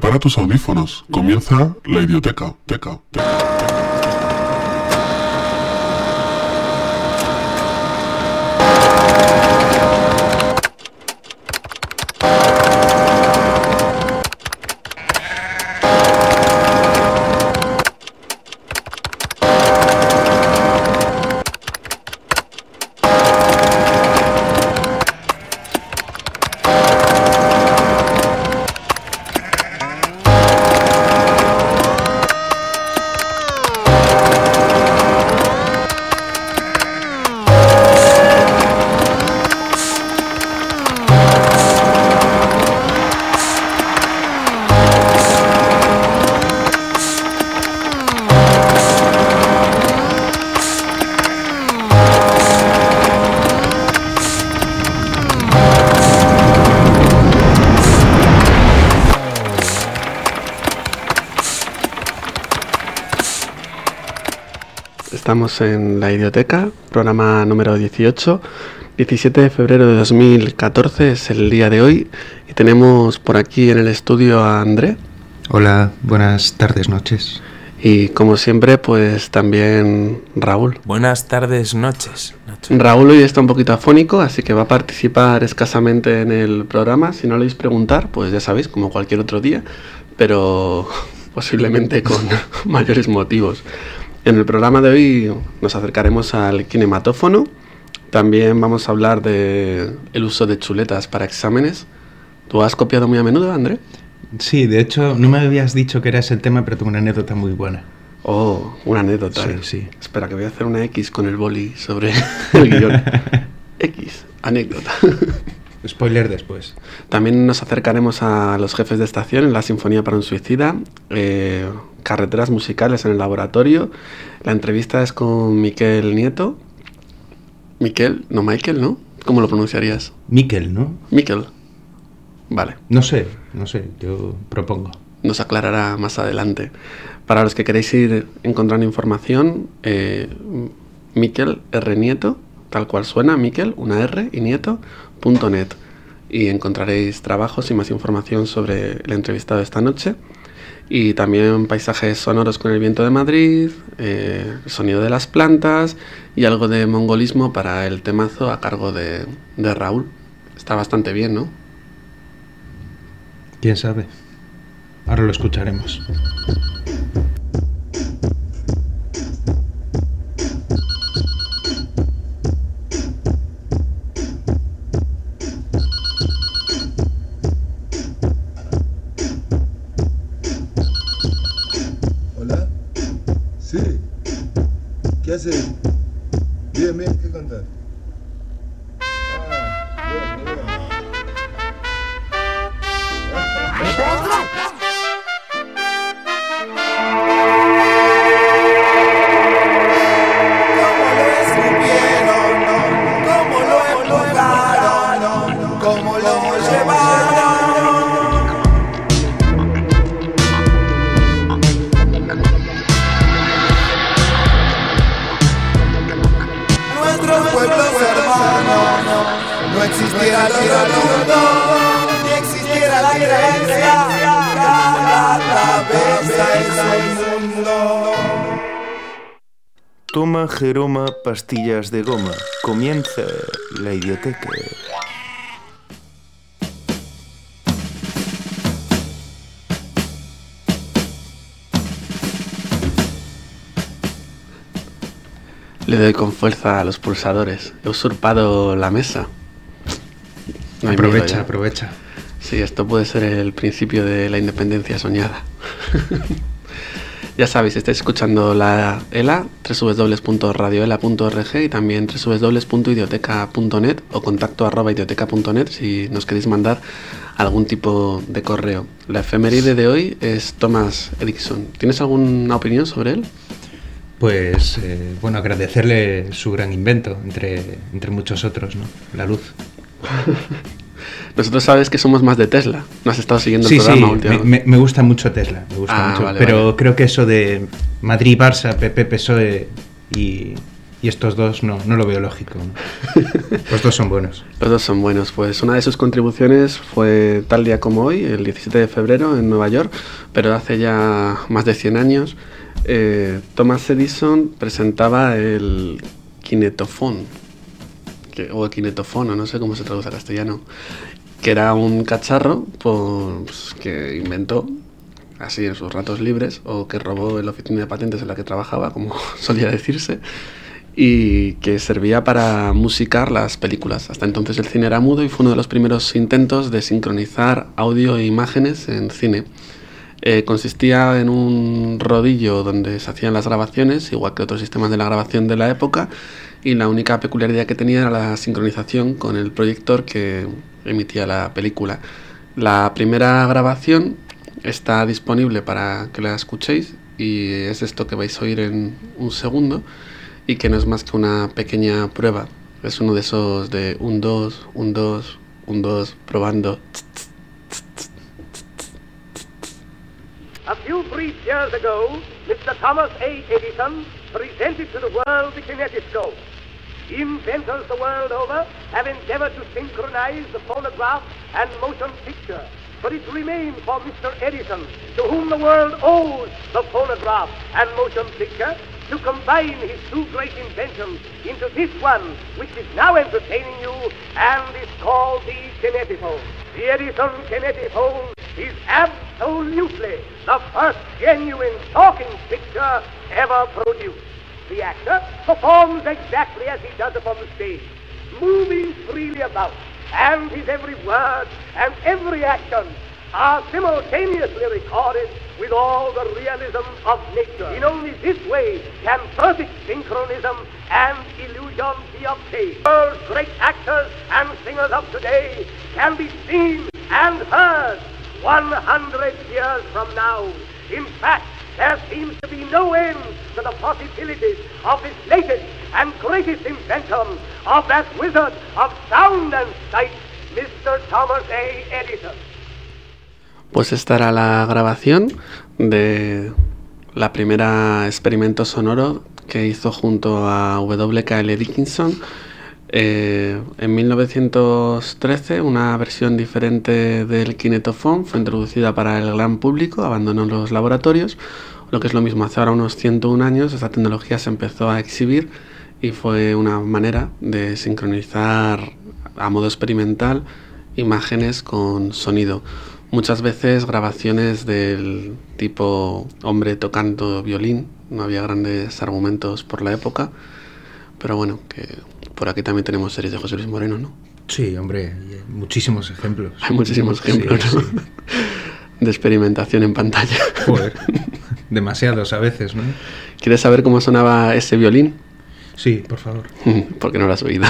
Prepara tus audífonos. Comienza la idioteca. Estamos en la Idioteca, programa número 18, 17 de febrero de 2014 es el día de hoy y tenemos por aquí en el estudio a André. Hola, buenas tardes, noches. Y como siempre, pues también Raúl. Buenas tardes, noches. Raúl hoy está un poquito afónico, así que va a participar escasamente en el programa. Si no le oís preguntar, pues ya sabéis, como cualquier otro día, pero posiblemente con mayores motivos. En el programa de hoy nos acercaremos al kinematófono. También vamos a hablar de el uso de chuletas para exámenes. ¿Tú has copiado muy a menudo, André? Sí, de hecho, no me habías dicho que era ese el tema, pero tengo una anécdota muy buena. Oh, una anécdota. Sí. Espera, que voy a hacer una X con el boli sobre el guión. X, anécdota. Spoiler después. También nos acercaremos a los jefes de estación en la Sinfonía para un Suicida, carreteras musicales en el laboratorio. La entrevista es con Miquel Nieto. Miquel, no Michael, ¿no? ¿Cómo lo pronunciarías? Miquel, ¿no? Miquel. Vale. No sé, yo propongo. Nos aclarará más adelante. Para los que queréis ir encontrando información, Miquel R. Nieto, tal cual suena, Miquel, una R y Nieto.net. Y encontraréis trabajos y más información sobre el entrevistado de esta noche. Y también paisajes sonoros con el viento de Madrid, el sonido de las plantas y algo de mongolismo para el temazo a cargo de Raúl. Está bastante bien, ¿no? ¿Quién sabe? Ahora lo escucharemos. Hola. Sí. ¿Qué haces? Bien, ¿qué contás? Toma Jeroma pastillas de goma. Comienza la idioteca. Le doy con fuerza a los pulsadores. He usurpado la mesa. No hay miedo, Aprovecha. Sí, esto puede ser el principio de la independencia soñada. Ya sabéis, estáis escuchando la ELA, www.radioela.org y también www.idioteca.net o contacto@idioteca.net si nos queréis mandar algún tipo de correo. La efeméride de hoy es Thomas Edison. ¿Tienes alguna opinión sobre él? Pues, agradecerle su gran invento, entre muchos otros, ¿no? La luz. Nosotros sabes que somos más de Tesla. ¿No has estado siguiendo el programa últimamente? Me gusta mucho Tesla, me gusta mucho. Vale, pero vale. Creo que eso de Madrid, Barça, PP, PSOE y Y estos dos no lo veo lógico, ¿no? Los dos son buenos. Los dos son buenos. Pues una de sus contribuciones fue tal día como hoy, el 17 de febrero en Nueva York, pero hace ya más de 100 años, Thomas Edison presentaba el kinetofón, o el kinetofono, no sé cómo se traduce al castellano, que era un cacharro pues, que inventó así en sus ratos libres, o que robó en la oficina de patentes en la que trabajaba, como solía decirse, y que servía para musicar las películas. Hasta entonces el cine era mudo y fue uno de los primeros intentos de sincronizar audio e imágenes en cine. Consistía en un rodillo donde se hacían las grabaciones, igual que otros sistemas de la grabación de la época, y la única peculiaridad que tenía era la sincronización con el proyector que emitía la película. La primera grabación está disponible para que la escuchéis, y es esto que vais a oír en un segundo, y que no es más que una pequeña prueba. Es uno de esos de 1, 2, 1, 2, 1, 2, probando. A few brief years ago, Mr. Thomas A. Edison presented to the world the kinetoscope. Inventors the world over have endeavored to synchronize the phonograph and motion picture, but it remains for Mr. Edison, to whom the world owes the phonograph and motion picture, to combine his two great inventions into this one, which is now entertaining you and is called the kinetophone. The Edison kinetophone is absolutely the first genuine talking picture ever produced. The actor performs exactly as he does upon the stage, moving freely about, and his every word and every action are simultaneously recorded with all the realism of nature. In only this way can perfect synchronism and illusion be obtained. World's great actors and singers of today can be seen and heard 100 years from now. In fact, there seems to be no end to the possibilities of this latest and greatest invention of that wizard of sound and sight, Mr. Thomas A. Edison. Pues esta era la grabación de la primera experimento sonoro que hizo junto a W.K.L. Dickinson. En 1913 una versión diferente del kinetofón fue introducida para el gran público, abandonó los laboratorios. Lo que es lo mismo, hace ahora unos 101 años esta tecnología se empezó a exhibir y fue una manera de sincronizar a modo experimental imágenes con sonido. Muchas veces grabaciones del tipo hombre tocando violín, no había grandes argumentos por la época, pero bueno, que por aquí también tenemos series de José Luis Moreno, ¿no? Sí, hombre, muchísimos ejemplos. Hay muchísimos ejemplos, sí, ¿no? Sí. De experimentación en pantalla. Joder, demasiados a veces, ¿no? ¿Quieres saber cómo sonaba ese violín? Sí, por favor. Porque no lo has oído.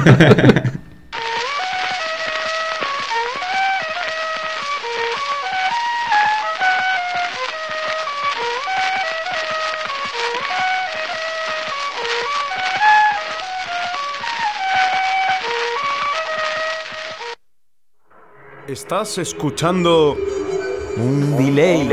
Estás escuchando un delay.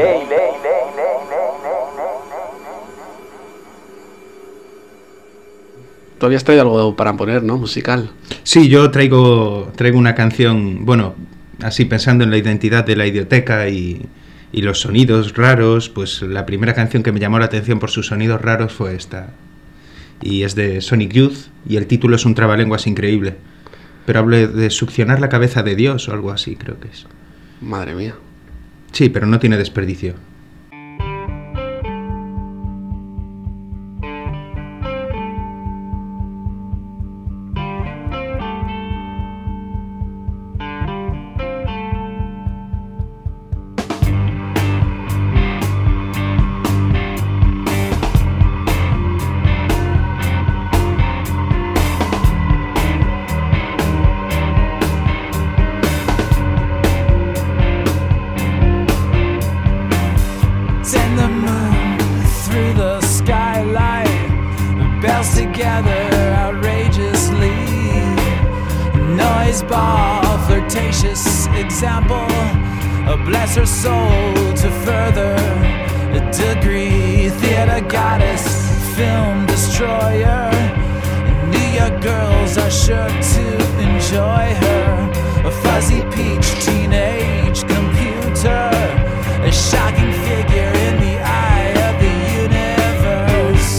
Tú habías traído algo para poner, ¿no? Musical. Sí, yo traigo una canción, bueno, así pensando en la identidad de la Idioteca y los sonidos raros, pues la primera canción que me llamó la atención por sus sonidos raros fue esta. Y es de Sonic Youth y el título es un trabalenguas increíble. Pero hablo de succionar la cabeza de Dios o algo así, creo que es. Madre mía. Sí, pero no tiene desperdicio. Degree, theater goddess, film destroyer, New York girls are sure to enjoy her. A fuzzy peach teenage computer, a shocking figure in the eye of the universe.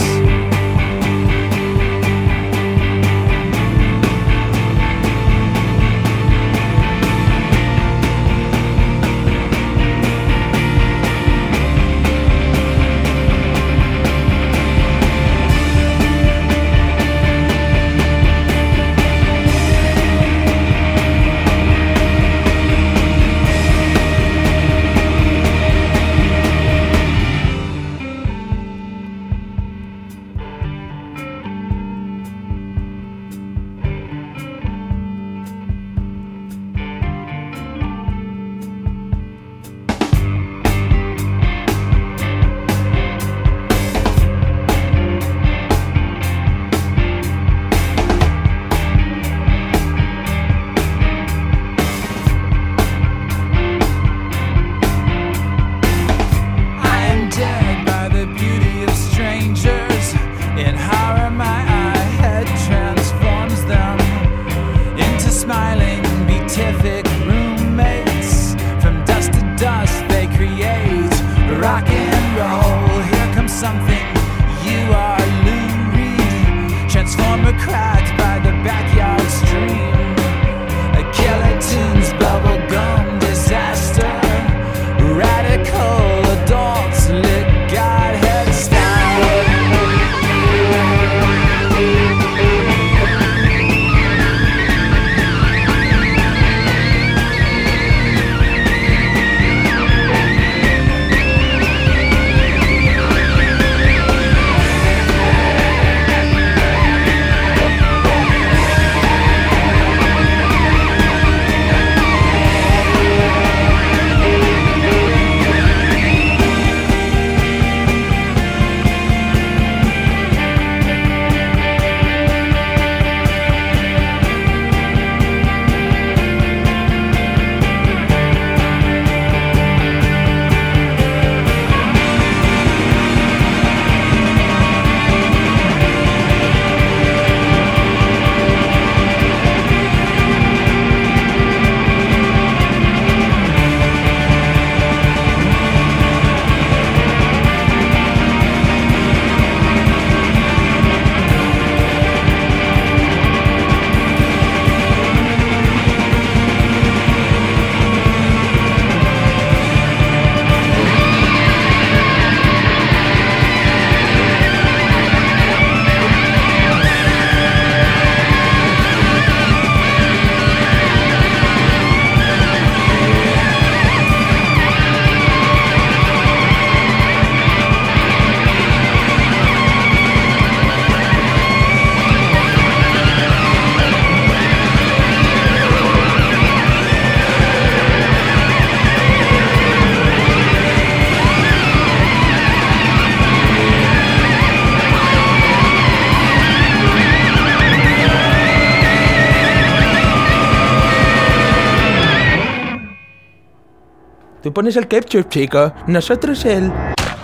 Tú pones el ketchup, chico. Nosotros el...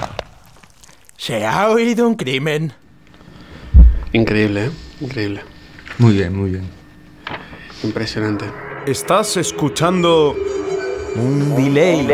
Se ha oído un crimen. Increíble, ¿eh? Increíble. Muy bien, muy bien. Impresionante. Estás escuchando Un delay.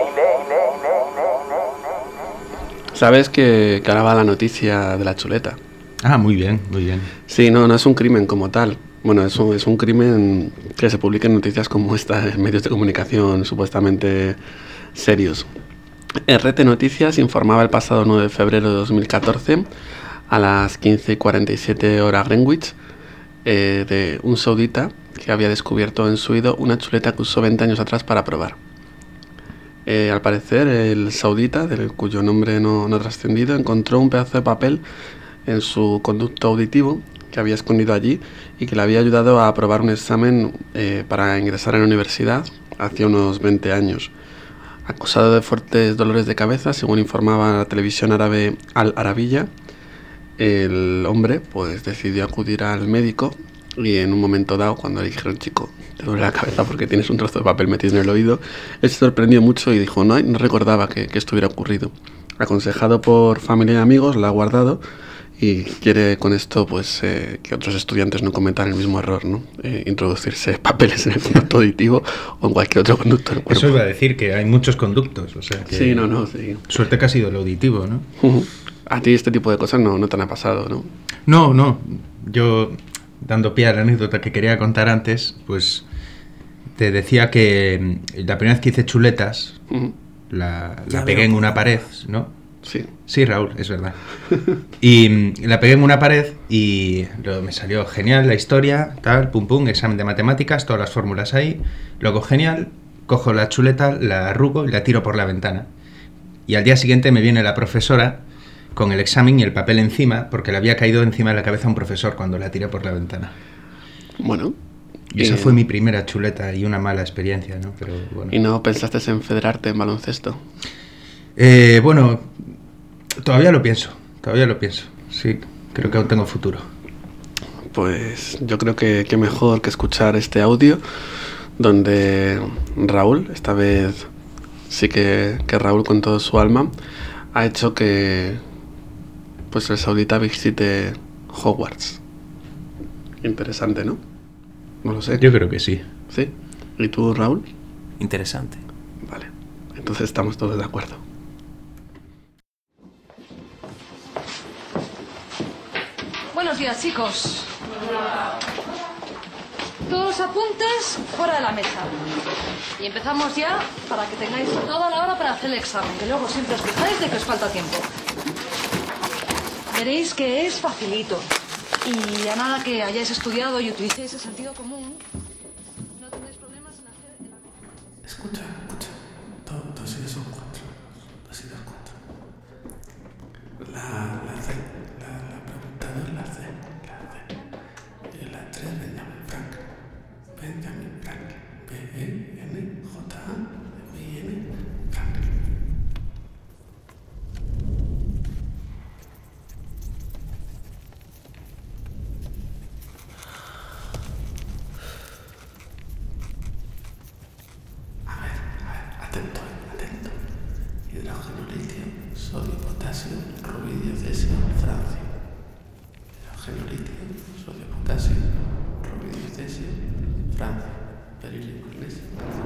¿Sabes que ahora va la noticia de la chuleta? Ah, muy bien, muy bien. Sí, no es un crimen como tal. Bueno, es un crimen que se publica en noticias como esta, en medios de comunicación supuestamente serios. RT Noticias informaba el pasado 9 de febrero de 2014 a las 15:47 hora Greenwich de un saudita que había descubierto en su oído una chuleta que usó 20 años atrás para probar. Al parecer, el saudita, cuyo nombre no ha trascendido, encontró un pedazo de papel en su conducto auditivo que había escondido allí y que le había ayudado a aprobar un examen para ingresar en la universidad hace unos 20 años. Acusado de fuertes dolores de cabeza, según informaba la televisión árabe Al Arabiya, el hombre pues decidió acudir al médico y en un momento dado, cuando le dijeron, chico, te duele la cabeza porque tienes un trozo de papel metido en el oído, él se sorprendió mucho y dijo, no recordaba que esto hubiera ocurrido. Aconsejado por familia y amigos, la ha guardado y quiere con esto pues que otros estudiantes no cometan el mismo error, ¿no? Introducirse papeles en el conducto auditivo o en cualquier otro conducto del cuerpo. Eso iba a decir, que hay muchos conductos, o sea que... Sí, sí. Suerte que ha sido el auditivo, ¿no? A ti este tipo de cosas no te han pasado, ¿no? No. Yo, dando pie a la anécdota que quería contar antes, pues te decía que la primera vez que hice chuletas, la pegué en una pared, ¿no? Sí, Raúl, es verdad. Y la pegué en una pared y me salió genial la historia, tal, pum pum, examen de matemáticas, todas las fórmulas ahí. Luego genial, cojo la chuleta, la arrugo y la tiro por la ventana. Y al día siguiente me viene la profesora con el examen y el papel encima, porque le había caído encima de la cabeza a un profesor cuando la tiré por la ventana. Bueno. Y esa fue mi primera chuleta y una mala experiencia, ¿no? Pero bueno. ¿Y no pensaste en federarte en baloncesto? Bueno, todavía lo pienso. Sí, creo que aún tengo futuro. Pues yo creo que mejor que escuchar este audio donde Raúl, esta vez sí que Raúl con todo su alma, ha hecho que pues el saudita visite Hogwarts. Interesante, ¿no? No lo sé. Yo creo que sí. ¿Sí? ¿Y tú, Raúl? Interesante. Vale, entonces estamos todos de acuerdo. Buenos días, chicos. Todos los apuntes fuera de la mesa. Y empezamos ya para que tengáis toda la hora para hacer el examen, que luego siempre os quejáis de que os falta tiempo. Veréis que es facilito. Y a nada que hayáis estudiado y utilicéis el sentido común, no tendréis problemas en hacer... Escucha. 2 y 2 son 4. 2 y 2, 4. La C. La pregunta 2, la C. Y la 3, Benjamin Frank. B-E-N-J-A. B-I-N Frank. Atento. Hidrógeno, litio, sodio, potasio, rubidio, cesio, francio. Hidrógeno, litio, sodio, potasio, rubidio, cesio, francio. Berilio, magnesio,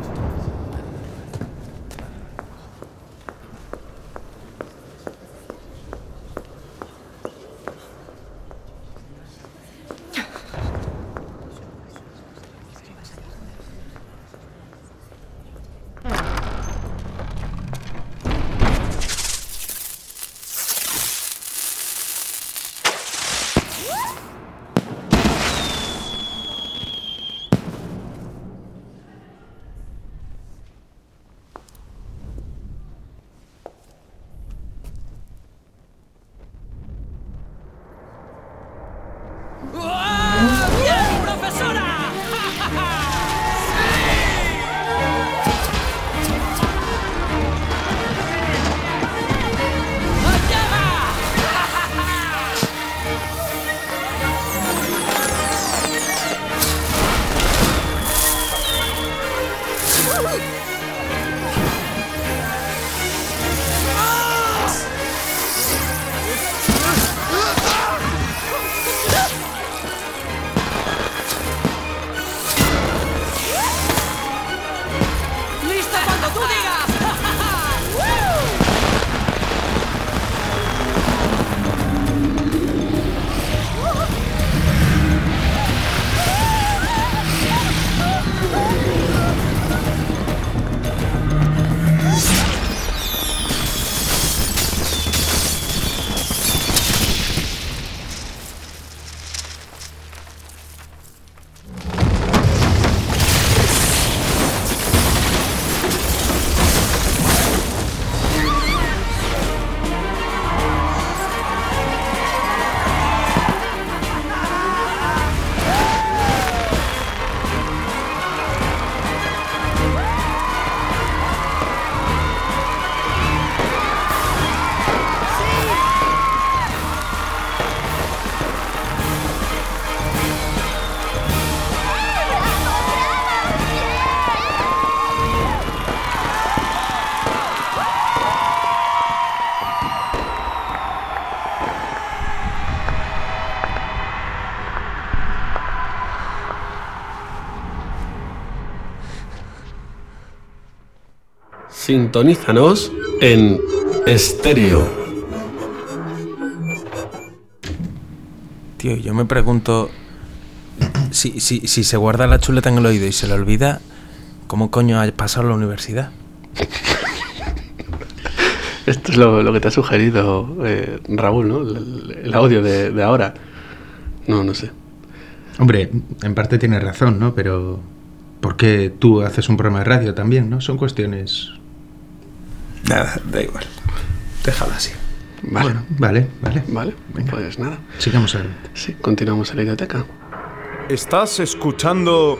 ¡Bien, profesora! ¡Listo cuando tú digas! Sintonízanos en estéreo. Tío, yo me pregunto, si se guarda la chuleta en el oído y se le olvida, ¿cómo coño ha pasado la universidad? Esto es lo que te ha sugerido Raúl, ¿no? El audio de ahora. No sé. Hombre, en parte tiene razón, ¿no? Pero ¿por qué tú haces un programa de radio también, no? Son cuestiones... Nada, da igual. Déjalo así. Vale. Bueno, vale. Venga. Pues nada. Sigamos adelante. Sí, continuamos en la biblioteca. Estás escuchando...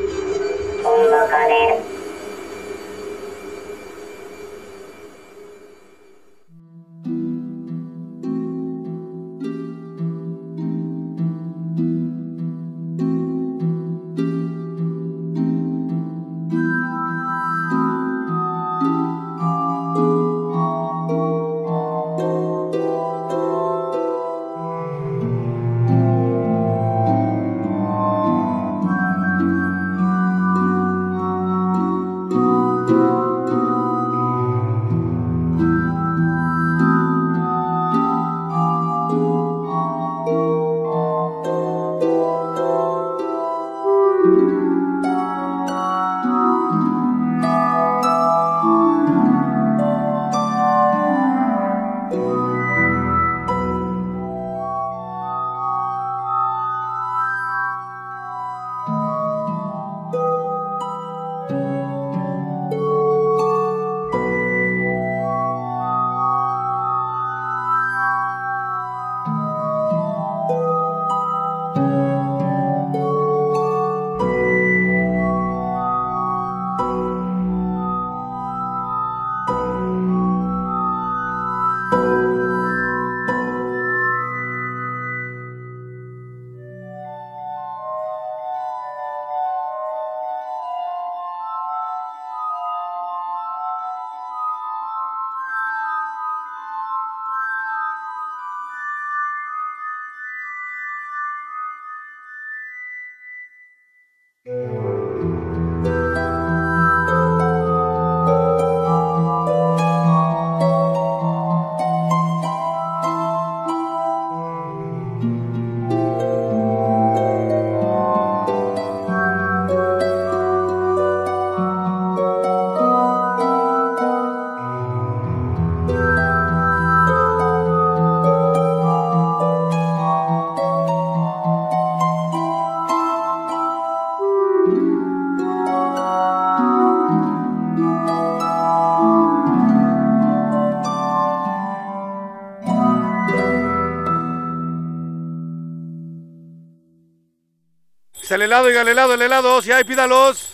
Está el helado, oiga, el helado, si hay, pídalos.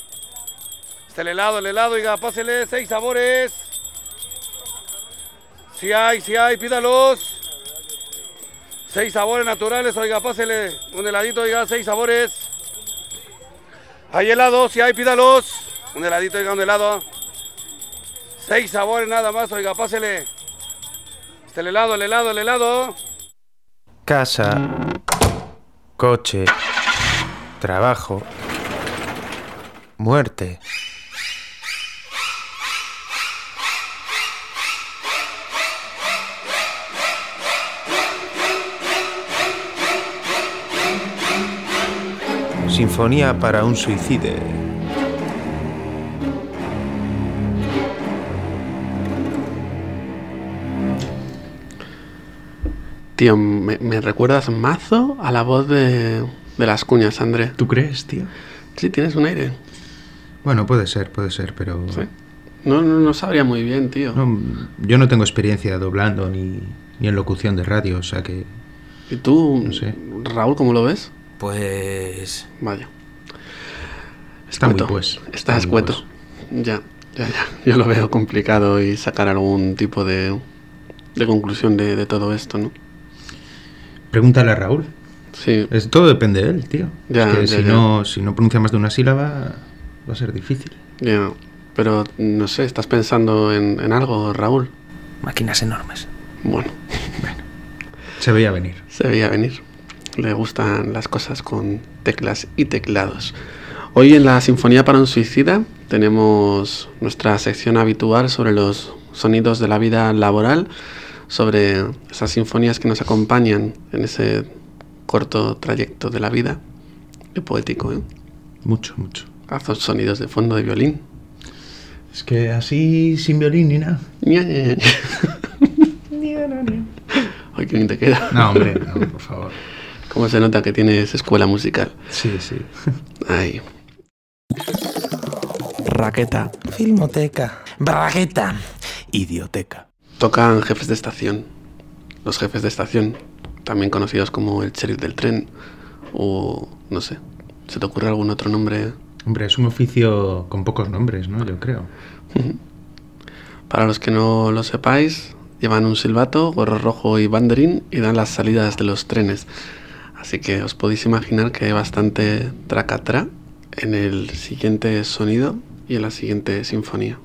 Está el helado, oiga, pásele, 6 sabores. Si hay, pídalos. 6 sabores naturales, oiga, pásele. Un heladito, oiga, 6 sabores. Hay helado, si hay, pídalos. Un heladito, oiga, un helado. 6 sabores nada más, oiga, pásele. Está el helado. Casa, coche, trabajo, muerte. Sinfonía para un suicide. Tío, me recuerdas mazo a la voz de Las Cuñas, André. ¿Tú crees, tío? Sí, tienes un aire. Bueno, puede ser, pero... ¿Sí? No sabría muy bien, tío. No, yo no tengo experiencia doblando ni en locución de radio, o sea que... ¿Y tú, no sé. Raúl, cómo lo ves? Pues... Vaya. Está muy pues. Está escueto. Ya. Yo lo veo complicado y sacar algún tipo de conclusión de todo esto, ¿no? Pregúntale a Raúl. Sí. Todo depende de él, tío. Ya, es que si no pronuncia más de una sílaba, va a ser difícil. Ya, pero no sé, ¿estás pensando en algo, Raúl? Máquinas enormes. Bueno. Se veía venir. Le gustan las cosas con teclas y teclados. Hoy en la Sinfonía para un Suicida tenemos nuestra sección habitual sobre los sonidos de la vida laboral, sobre esas sinfonías que nos acompañan en ese corto trayecto de la vida. Qué poético, ¿eh? Mucho, mucho. Haz sonidos de fondo de violín. Es que así, sin violín ni nada. Ay, qué bien te queda. No, hombre, no, por favor. ¿Cómo se nota que tienes escuela musical? Sí, sí. Ay. Raqueta. Filmoteca. Bragueta. Idioteca. Tocan jefes de estación. Los jefes de estación, también conocidos como el sheriff del tren, o no sé, ¿se te ocurre algún otro nombre? Hombre, es un oficio con pocos nombres, ¿no? Yo creo. Para los que no lo sepáis, llevan un silbato, gorro rojo y banderín y dan las salidas de los trenes. Así que os podéis imaginar que hay bastante tracatrá en el siguiente sonido y en la siguiente sinfonía.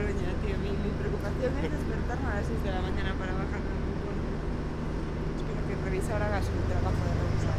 Coruña, tío. Mi preocupación es despertarme a las 6 de la mañana para bajarme a Monforte. Espero que revise ahora haga su trabajo de revisar.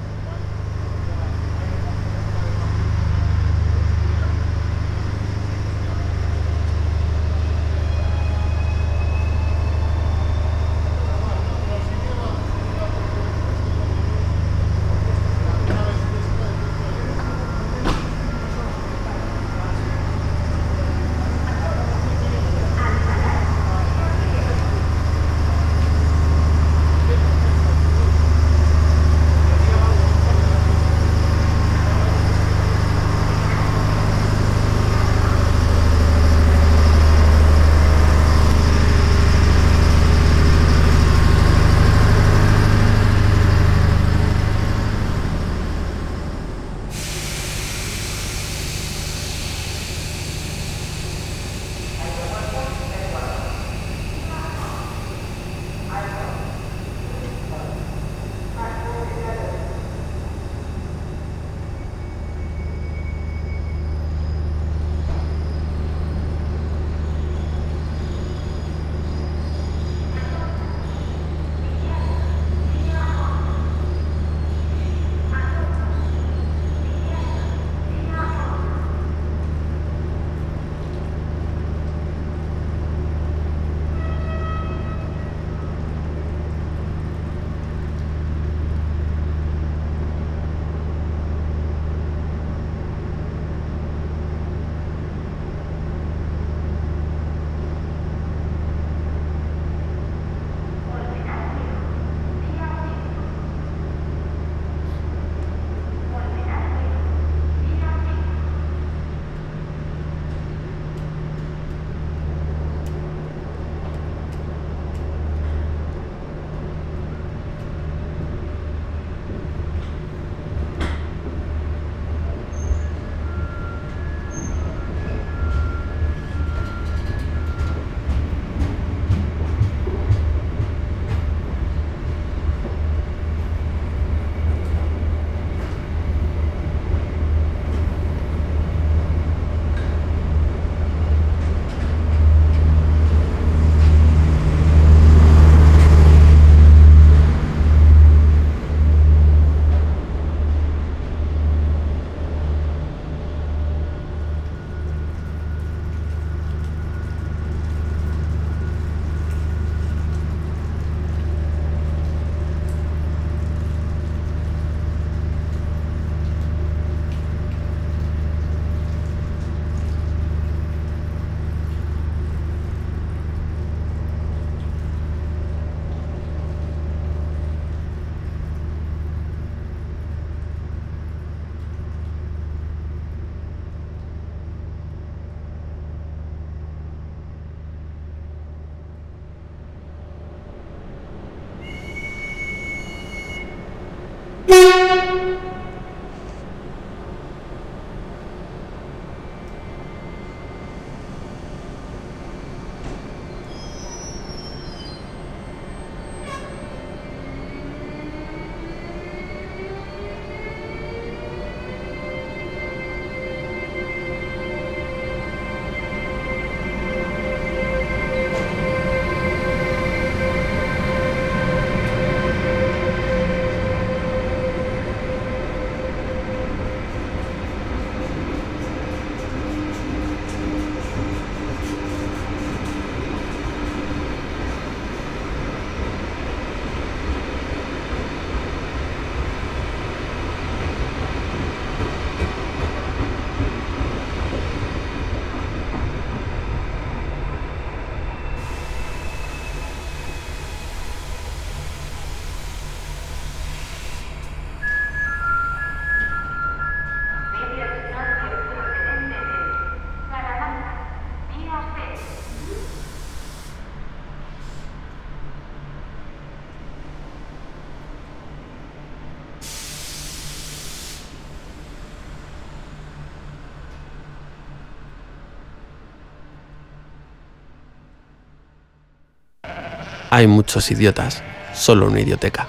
Hay muchos idiotas, solo una idioteca.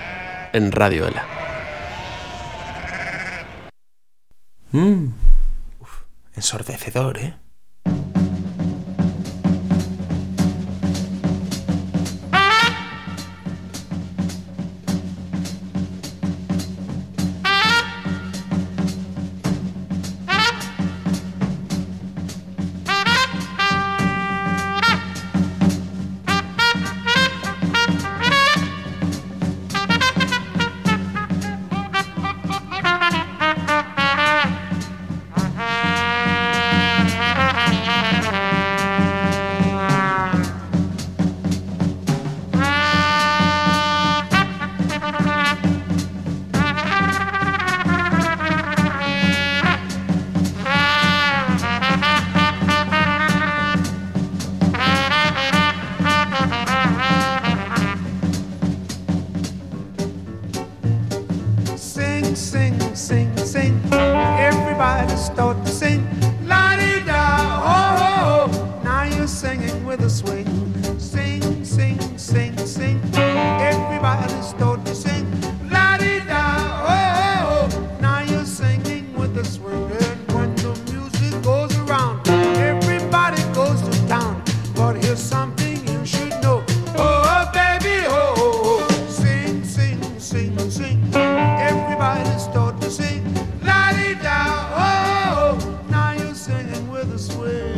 En Radio Ela. Ensordecedor, ¿eh? singing with a swing. Sing, sing, sing, sing. Everybody start to sing. La-di-da, oh, oh. Now you're singing with a swing. And when the music goes around, everybody goes to town. But here's something you should know. Oh, baby, oh, oh, oh. Sing, sing, sing, sing. Everybody start to sing. La-di-da, oh, oh. Now you're singing with a swing.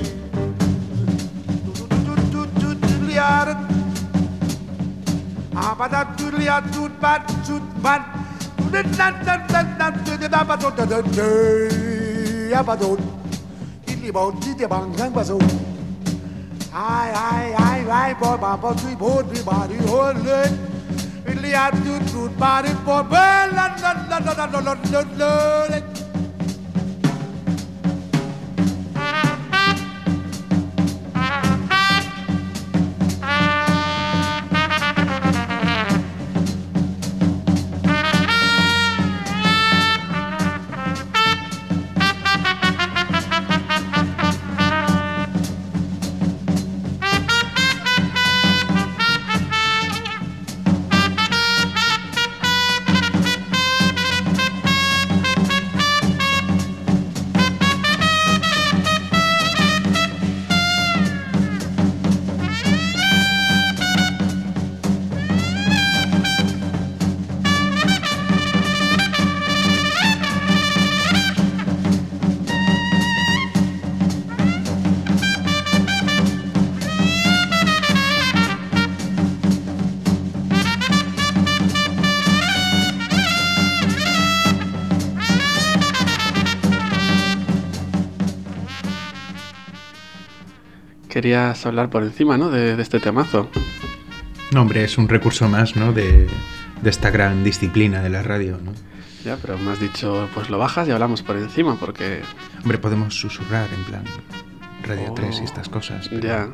Querías hablar por encima, ¿no? De este temazo. No, hombre, es un recurso más, ¿no? De esta gran disciplina de la radio, ¿no? Ya, pero me has dicho, pues lo bajas y hablamos por encima, porque... Hombre, podemos susurrar en plan Radio 3 y estas cosas. Pero... Ya.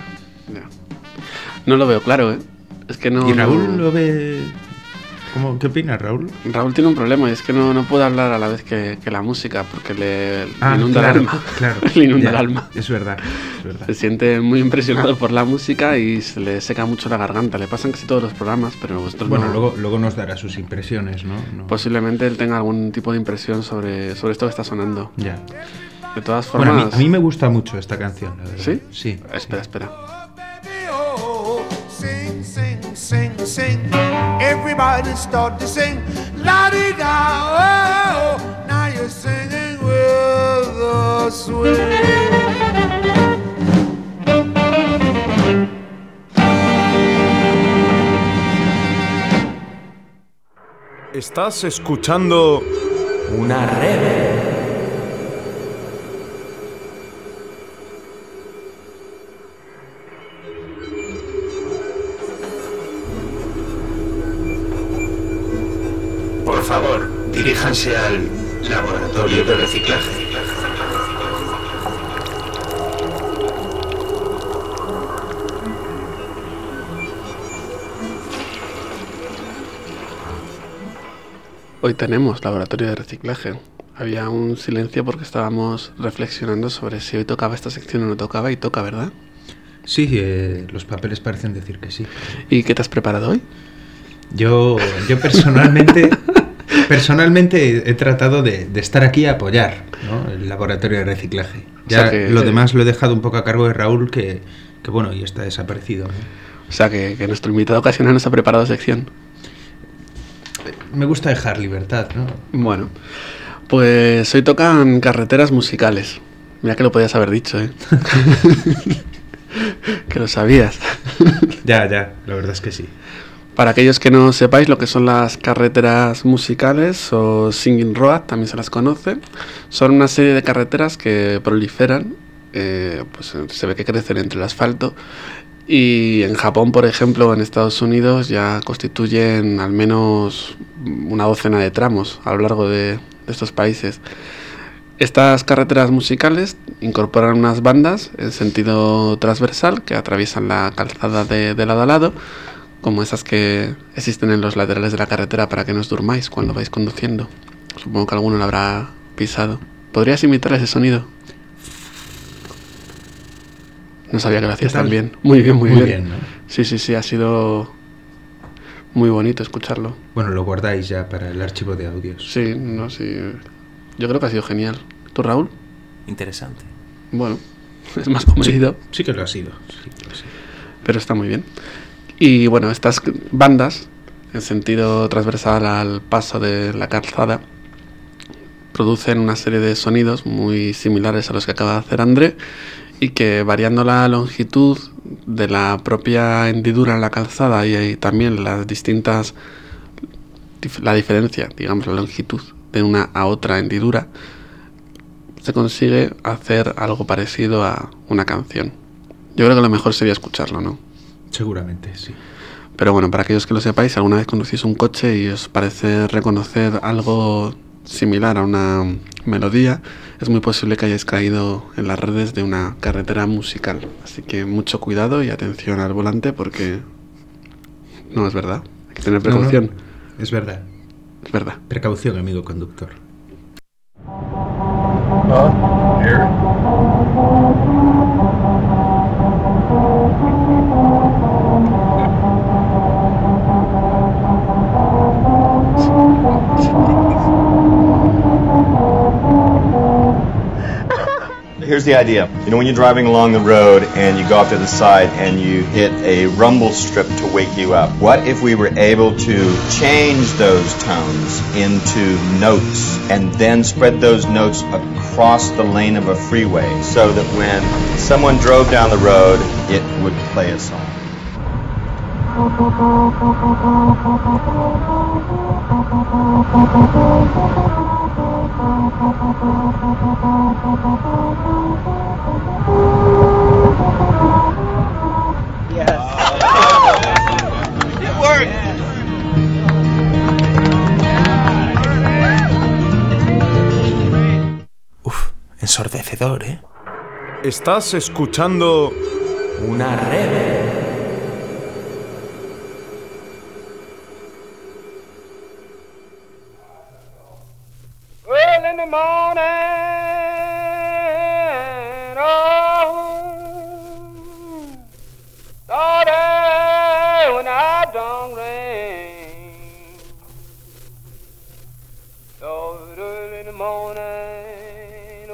No lo veo claro, ¿eh? Es que no... ¿Y Raúl lo ve...? ¿Qué opina Raúl? Raúl tiene un problema y es que no puede hablar a la vez que la música porque le inunda claro, el alma. Claro, le inunda el alma. Es verdad. Se siente muy impresionado por la música y se le seca mucho la garganta. Le pasan casi todos los programas, pero vosotros bueno, no. Luego nos dará sus impresiones, ¿no? Posiblemente él tenga algún tipo de impresión sobre esto que está sonando. Ya. De todas formas... Bueno, a mí me gusta mucho esta canción, la verdad. ¿Sí? Sí. Espera. Sing, sing, sing, sing. Everybody start to sing. La-di-da, oh, now you're singing with the swing. Estás escuchando una red. Por favor, diríjanse al laboratorio de reciclaje. Hoy tenemos laboratorio de reciclaje. Había un silencio porque estábamos reflexionando sobre si hoy tocaba esta sección o no tocaba, y toca, ¿verdad? Sí, los papeles parecen decir que sí. ¿Y qué te has preparado hoy? Yo personalmente he tratado de estar aquí a apoyar, ¿no? El laboratorio de reciclaje. Ya, o sea que, lo demás lo he dejado un poco a cargo de Raúl, que bueno, y está desaparecido, ¿no? O sea que nuestro invitado ocasional nos ha preparado sección. Me gusta dejar libertad, ¿no? Bueno, pues hoy tocan carreteras musicales. Mira que lo podías haber dicho, ¿eh? Que lo sabías. Ya, la verdad es que sí. Para aquellos que no sepáis lo que son las carreteras musicales, o singing road, también se las conoce, son una serie de carreteras que proliferan, pues se ve que crecen entre el asfalto, y en Japón, por ejemplo, en Estados Unidos ya constituyen al menos una docena de tramos a lo largo de estos países. Estas carreteras musicales incorporan unas bandas en sentido transversal que atraviesan la calzada de lado a lado, como esas que existen en los laterales de la carretera para que no os durmáis cuando vais conduciendo. Supongo que alguno lo habrá pisado. ¿Podrías imitar ese sonido? No sabía que lo hacías ¿Qué tal? tan bien. Muy bien, muy Muy bien. bien, ¿no? Sí, ha sido muy bonito escucharlo. Bueno, lo guardáis ya para el archivo de audios. Sí, no, sí. Yo creo que ha sido genial. ¿Tú, Raúl? Interesante. Bueno, es más comedido. Sí que lo ha sido. Pero está muy bien. Y bueno, estas bandas, en sentido transversal al paso de la calzada, producen una serie de sonidos muy similares a los que acaba de hacer André, y que variando la longitud de la propia hendidura en la calzada y también las distintas, la diferencia, digamos, la longitud de una a otra hendidura, se consigue hacer algo parecido a una canción. Yo creo que lo mejor sería escucharlo, ¿no? Seguramente, sí. Pero bueno, para aquellos que lo sepáis, si alguna vez conducís un coche y os parece reconocer algo similar a una melodía, es muy posible que hayáis caído en las redes de una carretera musical. Así que mucho cuidado y atención al volante, porque no es verdad. Hay que tener precaución. No, es verdad. Es verdad. Precaución, amigo conductor. Here's the idea. You know, when you're driving along the road and you go off to the side and you hit a rumble strip to wake you up, what if we were able to change those tones into notes and then spread those notes across the lane of a freeway so that when someone drove down the road, it would play a song? It worked. Uf, ensordecedor, ¿eh? Estás escuchando Una red. Well, in the morning, oh, Lordy, when I don't rain, Lord, early in the morning,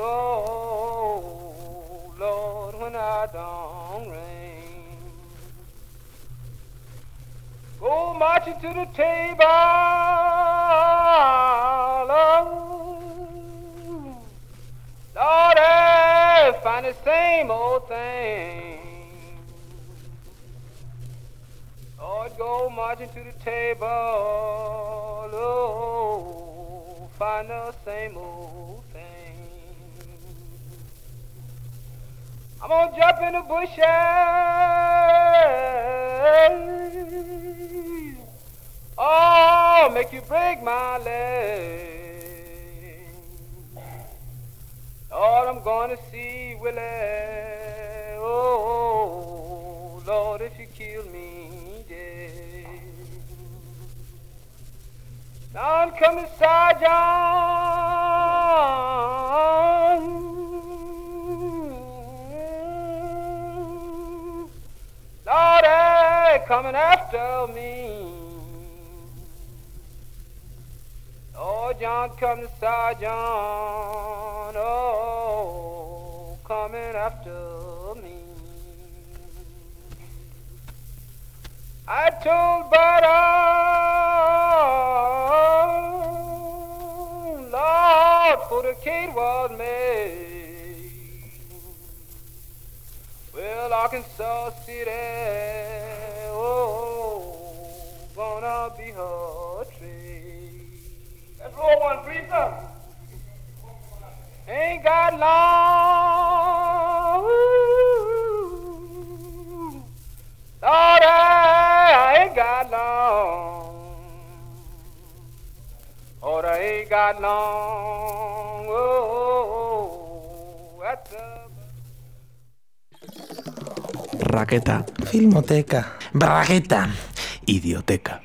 oh, Lord, when I don't rain, go marching to the table, Lord, I find the same old thing. Lord, go marching to the table, oh, find the same old thing. I'm gonna jump in the bushes, oh, make you break my leg. Lord, I'm going to see Willie. Oh, Lord, if you kill me dead. Now I'm coming, Sergeant. Lord, they coming after me. Oh, John, come to Sergeant, oh, coming after me. I told Butter, Lord, for the kid was made. Well, Arkansas City, oh, gonna be her trade. Let's roll one, please, sir. Ain't got long. Lord, I ain't got long. Lord, I ain't got long. Oh, that's Raqueta. Filmoteca. Bragueta. Idioteca.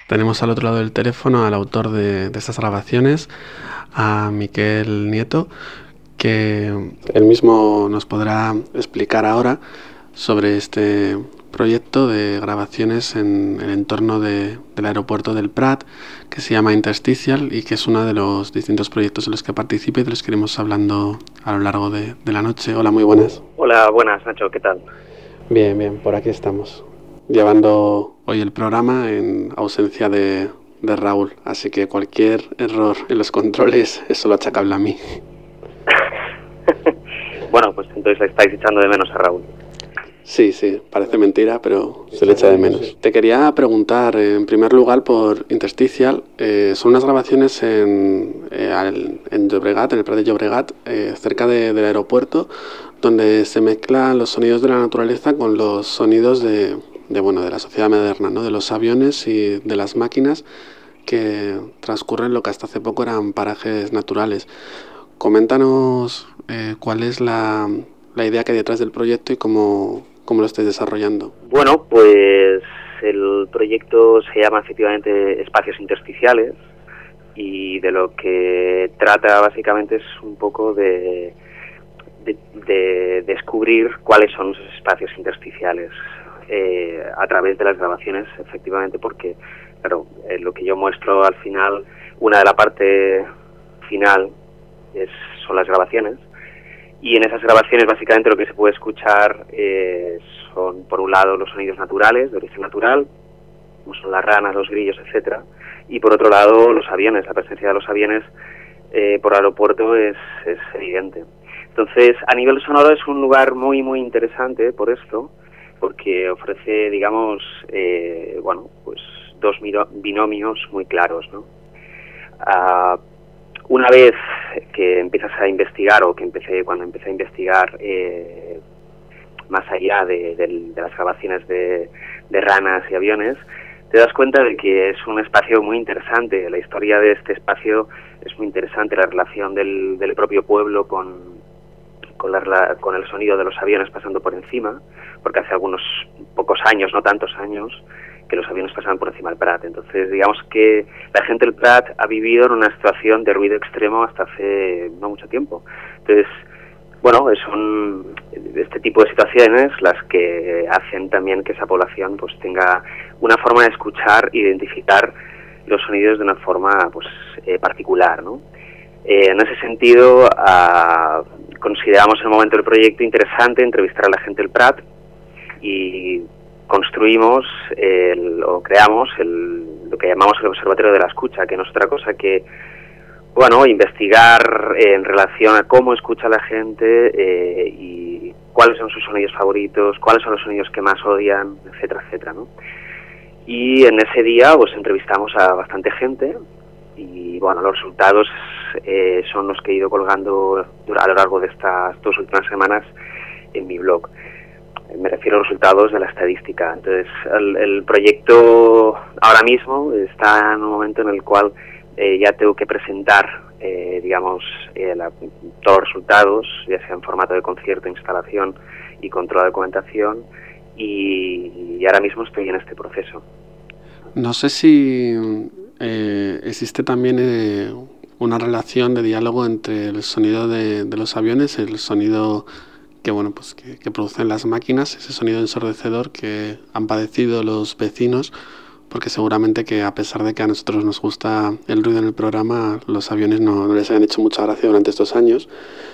Tenemos al otro lado del teléfono al autor de estas grabaciones, a Miquel Nieto, que él mismo nos podrá explicar ahora sobre este proyecto de grabaciones en el entorno del aeropuerto del Prat, que se llama Interstitial y que es uno de los distintos proyectos en los que participa y de los que iremos hablando a lo largo de la noche. Hola, muy buenas. Hola, buenas, Nacho, ¿qué tal? Bien, bien, por aquí estamos, llevando hoy el programa en ausencia de Raúl, así que cualquier error en los controles es solo achacable a mí. Bueno, pues entonces le estáis echando de menos a Raúl. Sí, parece mentira, pero se le echa de menos. Te quería preguntar, en primer lugar, por Interstitial. Son unas grabaciones en Llobregat, en el Prat de Llobregat, cerca del aeropuerto, donde se mezclan los sonidos de la naturaleza con los sonidos de la sociedad moderna, ¿no? De los aviones y de las máquinas que transcurren lo que hasta hace poco eran parajes naturales. Coméntanos cuál es la idea que hay detrás del proyecto y cómo lo estáis desarrollando. Bueno, pues el proyecto se llama efectivamente Espacios Intersticiales y de lo que trata básicamente es un poco de descubrir cuáles son esos espacios intersticiales a través de las grabaciones, efectivamente, porque claro, lo que yo muestro al final, una de la parte final son las grabaciones. Y en esas grabaciones básicamente lo que se puede escuchar son por un lado los sonidos naturales, de origen natural, como son las ranas, los grillos, etcétera, y por otro lado los aviones. La presencia de los aviones por el aeropuerto es evidente. Entonces, a nivel sonoro es un lugar muy muy interesante por esto, porque ofrece, digamos, pues dos binomios muy claros, ¿no? Una vez que empiezas a investigar, o cuando empecé a investigar más allá de las grabaciones de ranas y aviones, te das cuenta de que es un espacio muy interesante. La historia de este espacio es muy interesante, la relación del propio pueblo con el sonido de los aviones pasando por encima, porque hace algunos pocos años, no tantos años, que los aviones pasaban por encima del Prat. Entonces, digamos que la gente del Prat ha vivido en una situación de ruido extremo hasta hace no mucho tiempo. Entonces, bueno, son este tipo de situaciones las que hacen también que esa población pues tenga una forma de escuchar e identificar los sonidos de una forma pues particular, ¿no? En ese sentido, consideramos en el momento del proyecto interesante entrevistar a la gente del Prat y construimos creamos lo que llamamos el Observatorio de la Escucha, que no es otra cosa que investigar en relación a cómo escucha la gente y cuáles son sus sonidos favoritos, cuáles son los sonidos que más odian, etcétera, etcétera, ¿no? Y en ese día pues entrevistamos a bastante gente y los resultados son los que he ido colgando a lo largo de estas 2 últimas semanas en mi blog. Me refiero a los resultados de la estadística. Entonces, el proyecto ahora mismo está en un momento en el cual ya tengo que presentar, todos los resultados, ya sea en formato de concierto, instalación y control de documentación, y ahora mismo estoy en este proceso. No sé si existe también una relación de diálogo entre el sonido de los aviones, el sonido que producen las máquinas, ese sonido ensordecedor que han padecido los vecinos, porque seguramente que a pesar de que a nosotros nos gusta el ruido en el programa, los aviones no les han hecho mucha gracia durante estos años.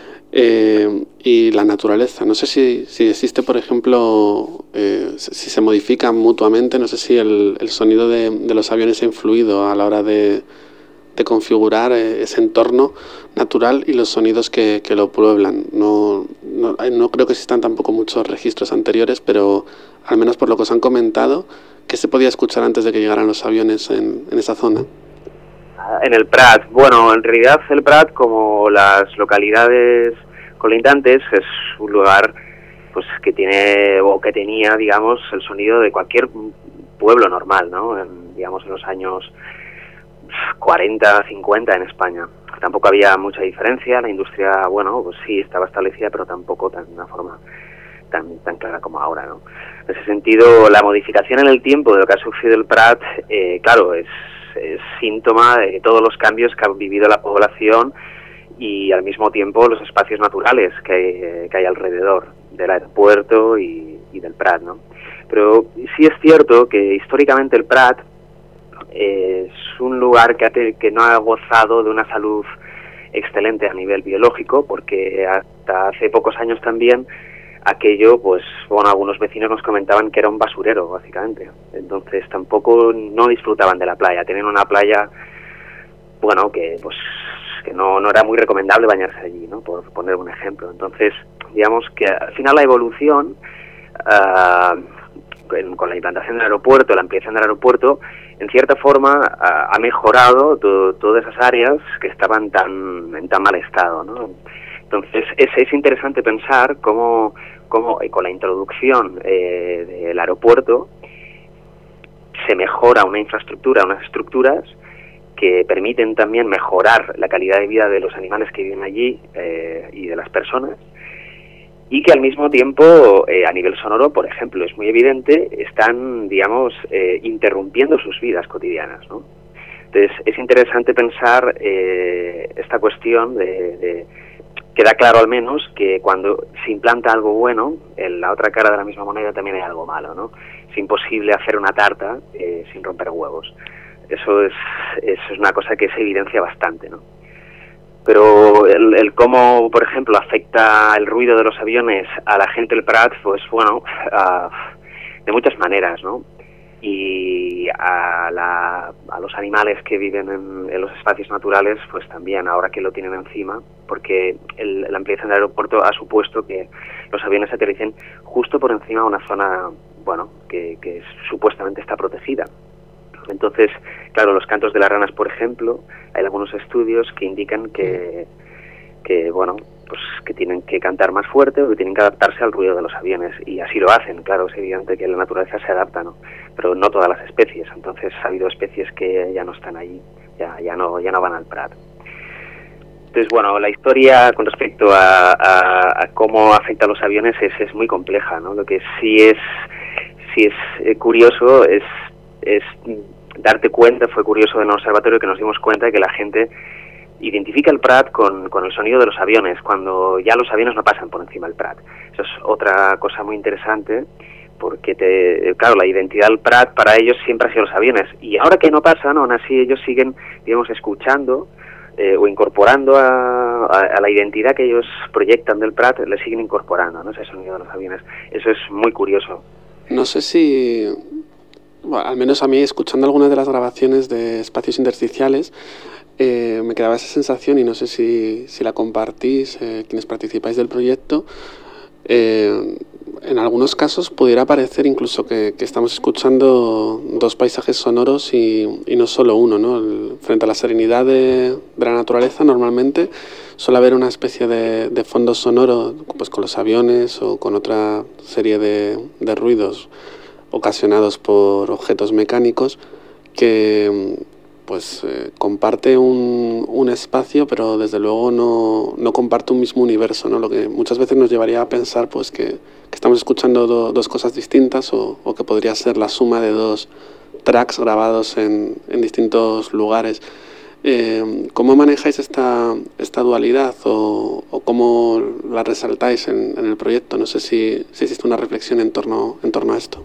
Y la naturaleza, no sé si existe, por ejemplo, si se modifican mutuamente, no sé si el sonido de los aviones ha influido a la hora de configurar ese entorno natural y los sonidos que lo pueblan. No creo que existan tampoco muchos registros anteriores, pero al menos por lo que os han comentado, ¿qué se podía escuchar antes de que llegaran los aviones en esa zona? En el Prat, en realidad el Prat, como las localidades colindantes, es un lugar pues que tiene o que tenía, digamos, el sonido de cualquier pueblo normal, ¿no? En los años 40, 50 en España. Tampoco había mucha diferencia, la industria, pues sí, estaba establecida, pero tampoco de una forma tan clara como ahora, ¿no? En ese sentido, la modificación en el tiempo de lo que ha sufrido el Prat, claro, es síntoma de todos los cambios que ha vivido la población y al mismo tiempo los espacios naturales que hay alrededor del aeropuerto y del Prat, ¿no? Pero sí es cierto que históricamente el Prat es un lugar que no ha gozado de una salud excelente a nivel biológico, porque hasta hace pocos años también aquello, pues bueno, algunos vecinos nos comentaban que era un basurero, básicamente. Entonces tampoco no disfrutaban de la playa. Tenían una playa, bueno, que pues que no era muy recomendable bañarse allí, ¿no? Por poner un ejemplo. Entonces, digamos que al final la evolución, con la implantación del aeropuerto, la ampliación del aeropuerto, en cierta forma ha mejorado todas esas áreas que estaban en tan mal estado, ¿no? Entonces es interesante pensar cómo con la introducción del aeropuerto se mejora una infraestructura, unas estructuras que permiten también mejorar la calidad de vida de los animales que viven allí y de las personas, y que al mismo tiempo, a nivel sonoro, por ejemplo, es muy evidente, están, digamos, interrumpiendo sus vidas cotidianas, ¿no? Entonces, es interesante pensar esta cuestión queda claro al menos que cuando se implanta algo bueno, en la otra cara de la misma moneda también hay algo malo, ¿no? Es imposible hacer una tarta sin romper huevos. Eso es una cosa que se evidencia bastante, ¿no? Pero el cómo, por ejemplo, afecta el ruido de los aviones a la gente del Prat, pues bueno, de muchas maneras, ¿no? Y a los animales que viven en los espacios naturales, pues también, ahora que lo tienen encima, porque la ampliación del aeropuerto ha supuesto que los aviones aterricen justo por encima de una zona, bueno, que supuestamente está protegida. Entonces, claro, los cantos de las ranas, por ejemplo, hay algunos estudios que indican que bueno, pues que tienen que cantar más fuerte o que tienen que adaptarse al ruido de los aviones, y así lo hacen. Claro, es evidente que la naturaleza se adapta, ¿no? Pero no todas las especies. Entonces ha habido especies que ya no están allí, ya no van al Prat. Entonces, bueno, la historia con respecto a cómo afecta a los aviones es muy compleja, ¿no? Lo que sí es curioso es darte cuenta, fue curioso en el observatorio que nos dimos cuenta de que la gente identifica el Prat con el sonido de los aviones, cuando ya los aviones no pasan por encima del Prat. Eso es otra cosa muy interesante, porque claro, la identidad del Prat para ellos siempre ha sido los aviones, y ahora que no pasan, aún así ellos siguen, digamos, escuchando o incorporando a la identidad que ellos proyectan del Prat, le siguen incorporando, ¿no? Ese sonido de los aviones. Eso es muy curioso. No sé si, bueno, al menos a mí, escuchando algunas de las grabaciones de espacios intersticiales, me quedaba esa sensación, y no sé si la compartís, quienes participáis del proyecto. En algunos casos pudiera parecer incluso que estamos escuchando dos paisajes sonoros y no solo uno, ¿no? Frente a la serenidad de la naturaleza, normalmente suele haber una especie de fondo sonoro, pues con los aviones o con otra serie de ruidos ocasionados por objetos mecánicos que pues comparte un espacio, pero desde luego no comparte un mismo universo, ¿no? Lo que muchas veces nos llevaría a pensar pues que estamos escuchando dos cosas distintas, o que podría ser la suma de dos tracks grabados en distintos lugares. ¿Cómo manejáis esta dualidad o cómo la resaltáis en el proyecto? No sé si existe una reflexión en torno a esto.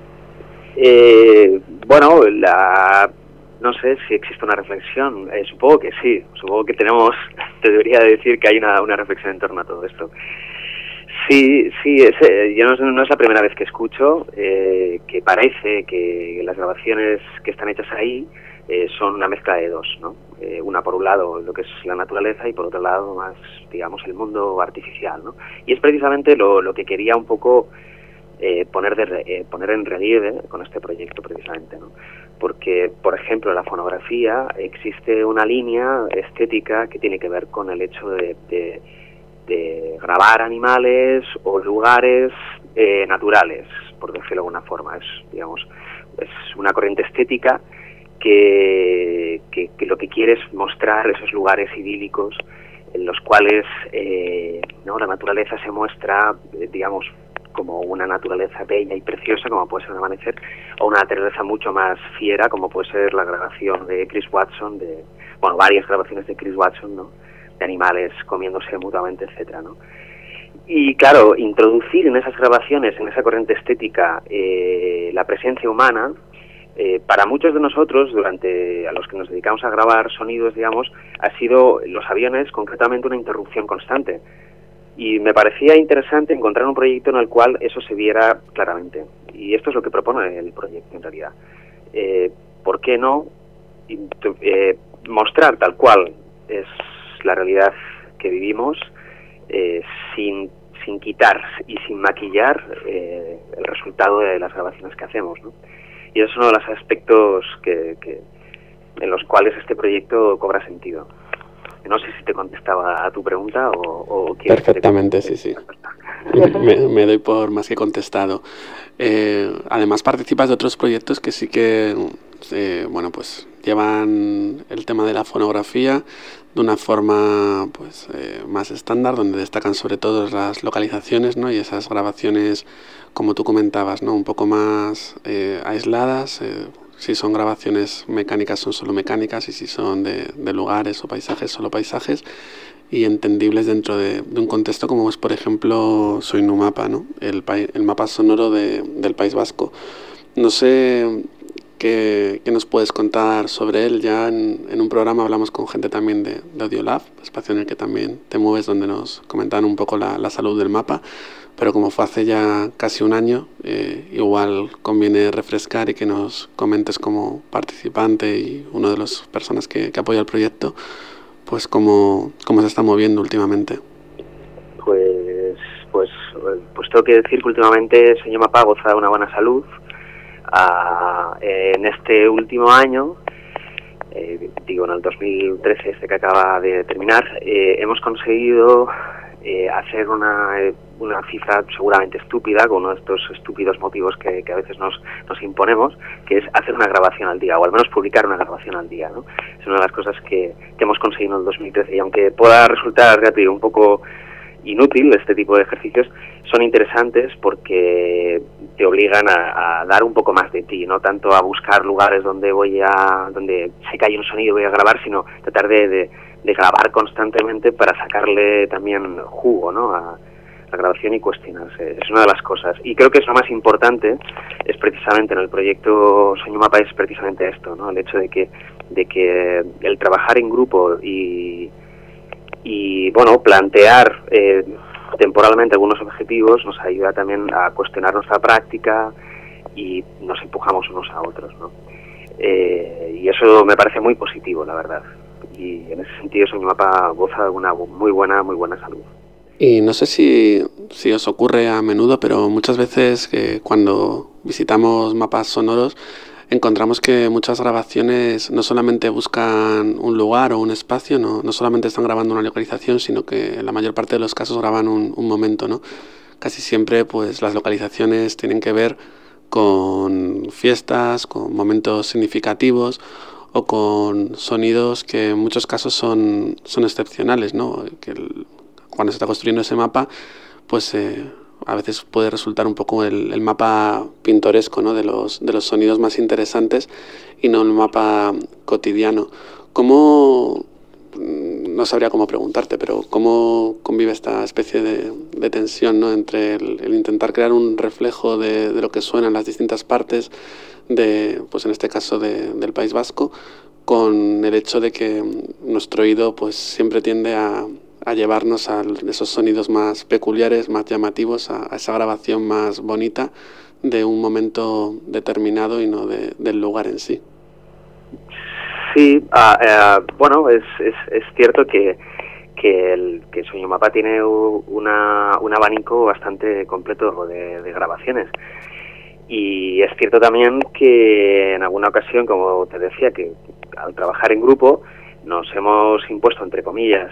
Bueno, no sé si existe una reflexión. Supongo que sí. Supongo que te debería decir que hay una reflexión en torno a todo esto. Sí, yo no es la primera vez que escucho que parece que las grabaciones que están hechas ahí son una mezcla de dos, ¿no? Una por un lado lo que es la naturaleza y por otro lado más, digamos, el mundo artificial, ¿no? Y es precisamente lo que quería un poco poner en relieve con este proyecto, precisamente, ¿no? Porque, por ejemplo, en la fonografía existe una línea estética que tiene que ver con el hecho de grabar animales o lugares naturales, por decirlo de alguna forma. Es una corriente estética que lo que quiere es mostrar esos lugares idílicos en los cuales la naturaleza se muestra, digamos, como una naturaleza bella y preciosa, como puede ser un amanecer, o una naturaleza mucho más fiera, como puede ser la grabación de Chris Watson, varias grabaciones de Chris Watson, ¿no? De animales comiéndose mutuamente, etcétera, ¿no? Y claro, introducir en esas grabaciones, en esa corriente estética, la presencia humana, para muchos de nosotros, a los que nos dedicamos a grabar sonidos, digamos, ha sido los aviones concretamente una interrupción constante. Y me parecía interesante encontrar un proyecto en el cual eso se viera claramente. Y esto es lo que propone el proyecto en realidad. ¿Por qué no mostrar tal cual es la realidad que vivimos, sin quitar y sin maquillar el resultado de las grabaciones que hacemos, ¿no? Y eso es uno de los aspectos en los cuales este proyecto cobra sentido. No sé si te contestaba a tu pregunta o quieres. Perfectamente, sí. Me doy por más que contestado. Además participas de otros proyectos que sí que pues llevan el tema de la fonografía de una forma más estándar, donde destacan sobre todo las localizaciones, ¿no? Y esas grabaciones, como tú comentabas, ¿no? Un poco más aisladas. Si son grabaciones mecánicas, son solo mecánicas, y si son de lugares o paisajes, solo paisajes, y entendibles dentro de un contexto como es, por ejemplo, Soinumapa, ¿no? El mapa sonoro del País Vasco. No sé qué nos puedes contar sobre él. Ya en un programa hablamos con gente también de Audiolab, espacio en el que también te mueves, donde nos comentaban un poco la salud del mapa. Pero como fue hace ya casi un año, igual conviene refrescar y que nos comentes como participante y una de las personas que apoya el proyecto, pues cómo se está moviendo últimamente. Pues tengo que decir que últimamente Soinumapa goza de una buena salud. En este último año, en el 2013, que acaba de terminar, hemos conseguido hacer una cifra seguramente estúpida, con uno de estos estúpidos motivos que a veces nos imponemos, que es hacer una grabación al día, o al menos publicar una grabación al día, ¿no? Es una de las cosas que hemos conseguido en el 2013, y aunque pueda resultar, ya te digo, un poco inútil este tipo de ejercicios, son interesantes porque te obligan a dar un poco más de ti, no tanto a buscar lugares donde sé que hay un sonido y voy a grabar, sino tratar de grabar constantemente para sacarle también jugo, ¿no? a la grabación y cuestionarse. Es una de las cosas. Y creo que es lo más importante, es precisamente en el proyecto Soinumapa, es precisamente esto, ¿no? El hecho de que el trabajar en grupo y plantear temporalmente algunos objetivos nos ayuda también a cuestionar nuestra práctica y nos empujamos unos a otros, ¿no? Y eso me parece muy positivo, la verdad. Y en ese sentido Soinumapa goza de una muy buena salud. Y no sé si os ocurre a menudo, pero muchas veces cuando visitamos mapas sonoros encontramos que muchas grabaciones no solamente buscan un lugar o un espacio, no solamente están grabando una localización, sino que en la mayor parte de los casos graban un momento, ¿no? Casi siempre pues las localizaciones tienen que ver con fiestas, con momentos significativos o con sonidos que en muchos casos son excepcionales, ¿no? Cuando se está construyendo ese mapa, pues a veces puede resultar un poco el mapa pintoresco, ¿no? de los sonidos más interesantes y no el mapa cotidiano. No sabría cómo preguntarte, pero ¿cómo convive esta especie de tensión, ¿no? Entre el intentar crear un reflejo de lo que suena en las distintas partes, pues en este caso del País Vasco, con el hecho de que nuestro oído pues siempre tiende a llevarnos a esos sonidos más peculiares, más llamativos, a esa grabación más bonita de un momento determinado y no del lugar en sí? Sí, es cierto que Soinumapa tiene un abanico bastante completo de grabaciones. Y es cierto también que en alguna ocasión, como te decía, que al trabajar en grupo nos hemos impuesto, entre comillas,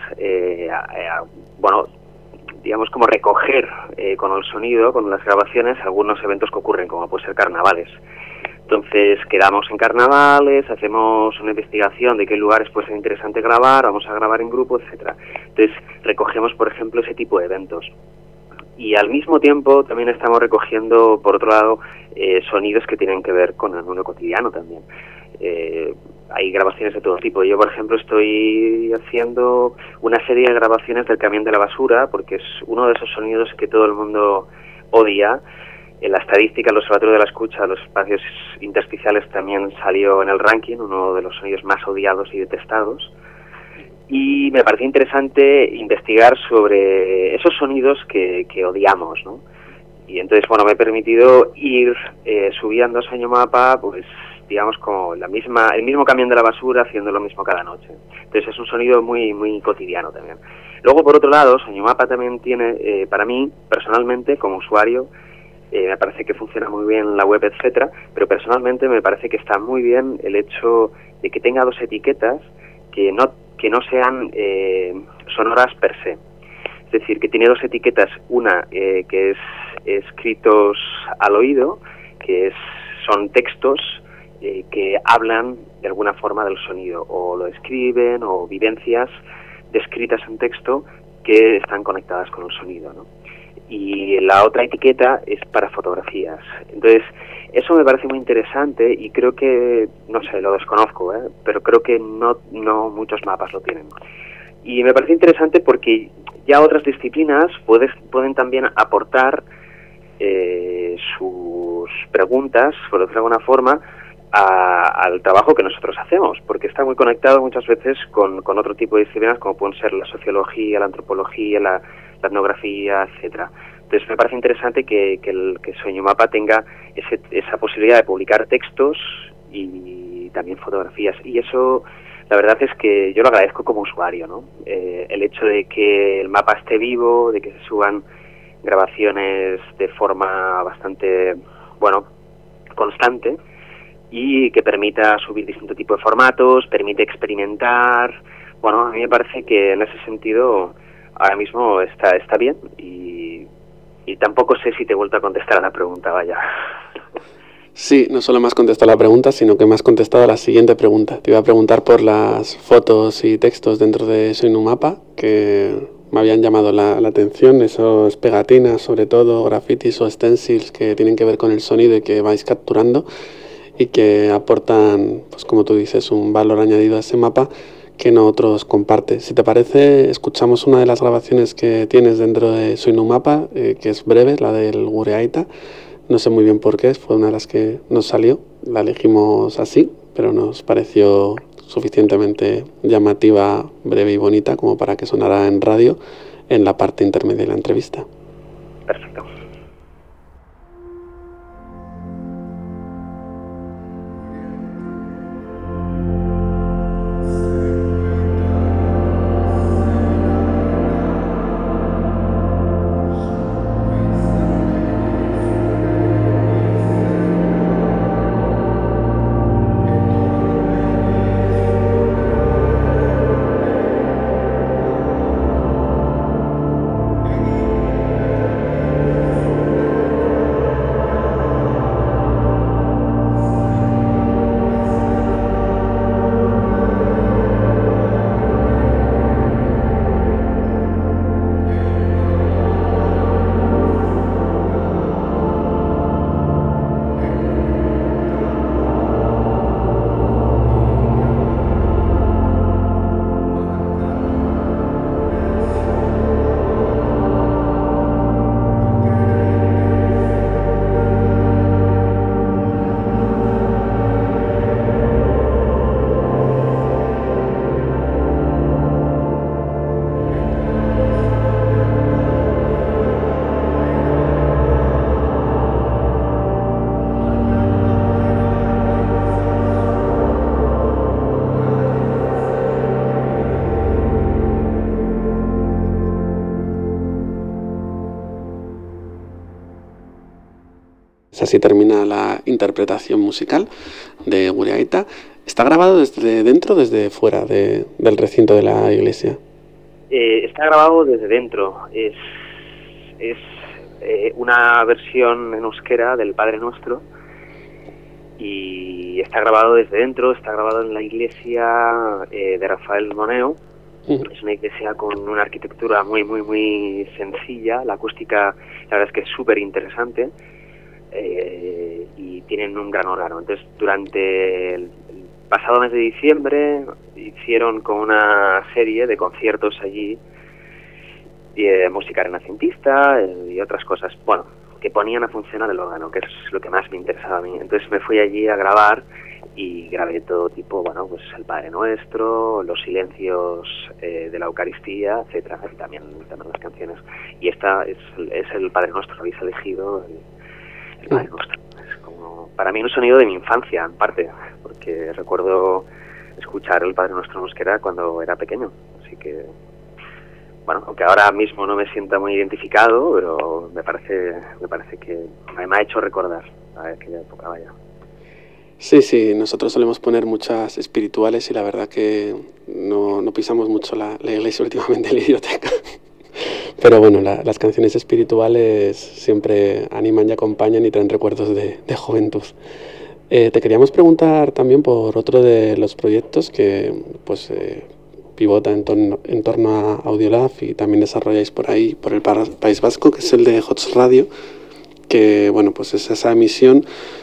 digamos como recoger con el sonido, con las grabaciones, algunos eventos que ocurren, como puede ser carnavales. Entonces quedamos en carnavales, hacemos una investigación de qué lugares puede ser interesante grabar, vamos a grabar en grupo, etcétera. Entonces recogemos, por ejemplo, ese tipo de eventos. Y al mismo tiempo también estamos recogiendo, por otro lado, sonidos que tienen que ver con el mundo cotidiano también. Hay grabaciones de todo tipo. Yo, por ejemplo, estoy haciendo una serie de grabaciones del camión de la basura, porque es uno de esos sonidos que todo el mundo odia. En la estadística, el Observatorio de la Escucha, los espacios intersticiales también salió en el ranking, uno de los sonidos más odiados y detestados. Y me pareció interesante investigar sobre esos sonidos que odiamos, ¿no? Y entonces, bueno, me he permitido ir subiendo a Soñomapa, pues, digamos, como el mismo camión de la basura haciendo lo mismo cada noche. Entonces es un sonido muy, muy cotidiano también. Luego, por otro lado, Soñomapa también tiene, para mí, personalmente, como usuario, me parece que funciona muy bien la web, etcétera, pero personalmente me parece que está muy bien el hecho de que tenga dos etiquetas que no sean sonoras per se. Es decir, que tiene dos etiquetas, una que es escritos al oído, que son textos que hablan de alguna forma del sonido, o lo escriben, o vivencias descritas en texto que están conectadas con el sonido, ¿no? Y la otra etiqueta es para fotografías. Entonces, eso me parece muy interesante y creo que, no sé, lo desconozco, pero creo que no muchos mapas lo tienen. Y me parece interesante porque ya otras disciplinas pueden también aportar sus preguntas, por decirlo de alguna forma, al trabajo que nosotros hacemos, porque está muy conectado muchas veces con otro tipo de disciplinas como pueden ser la sociología, la antropología, la etnografía, etcétera. Entonces me parece interesante que Soñomapa tenga esa posibilidad de publicar textos y también fotografías, y eso la verdad es que yo lo agradezco como usuario, ¿no? El hecho de que el mapa esté vivo, de que se suban grabaciones de forma bastante, constante, y que permita subir distinto tipo de formatos, permite experimentar. Bueno, a mí me parece que en ese sentido ahora mismo está bien, y tampoco sé si te he vuelto a contestar a la pregunta, vaya. Sí, no solo me has contestado la pregunta, sino que me has contestado a la siguiente pregunta. Te iba a preguntar por las fotos y textos dentro de Soñomapa, que me habían llamado la atención, esos pegatinas, sobre todo, grafitis o stencils que tienen que ver con el sonido y que vais capturando y que aportan, pues como tú dices, un valor añadido a ese mapa que no otros compartes. Si te parece, escuchamos una de las grabaciones que tienes dentro de Soñomapa, que es breve, la del Gureaita. No sé muy bien por qué, fue una de las que nos salió, la elegimos así, pero nos pareció suficientemente llamativa, breve y bonita como para que sonara en radio en la parte intermedia de la entrevista. Perfecto. Así termina la interpretación musical de Gureaita. ¿Está grabado desde dentro o desde fuera del recinto de la iglesia? Está grabado desde dentro. Es una versión en euskera del Padre Nuestro y está grabado desde dentro. Está grabado en la iglesia de Rafael Moneo Es una iglesia con una arquitectura muy, muy, muy sencilla. La acústica, la verdad es que es súper interesante. Y tienen un gran órgano. Entonces, durante el pasado mes de diciembre hicieron como una serie de conciertos allí, de música renacentista y otras cosas, bueno, que ponían a funcionar el órgano, que es lo que más me interesaba a mí. Entonces me fui allí a grabar y grabé todo tipo, bueno, pues el Padre Nuestro, los silencios de la Eucaristía, etcétera, y también las canciones. Y esta es el Padre Nuestro, habéis elegido el Padre Nuestro. Es como, para mí, un sonido de mi infancia, en parte, porque recuerdo escuchar el Padre Nuestro en euskera cuando era pequeño. Así que, bueno, aunque ahora mismo no me sienta muy identificado, pero me parece que me ha hecho recordar a aquella época, vaya. Sí, nosotros solemos poner muchas espirituales y la verdad que no pisamos mucho la iglesia últimamente en la Idioteca. Pero bueno, las canciones espirituales siempre animan y acompañan y traen recuerdos de juventud. Te queríamos preguntar también por otro de los proyectos que pues pivota en torno a Audiolab y también desarrolláis por ahí, por el País Vasco, que es el de Hots Radio, que bueno, pues es esa emisión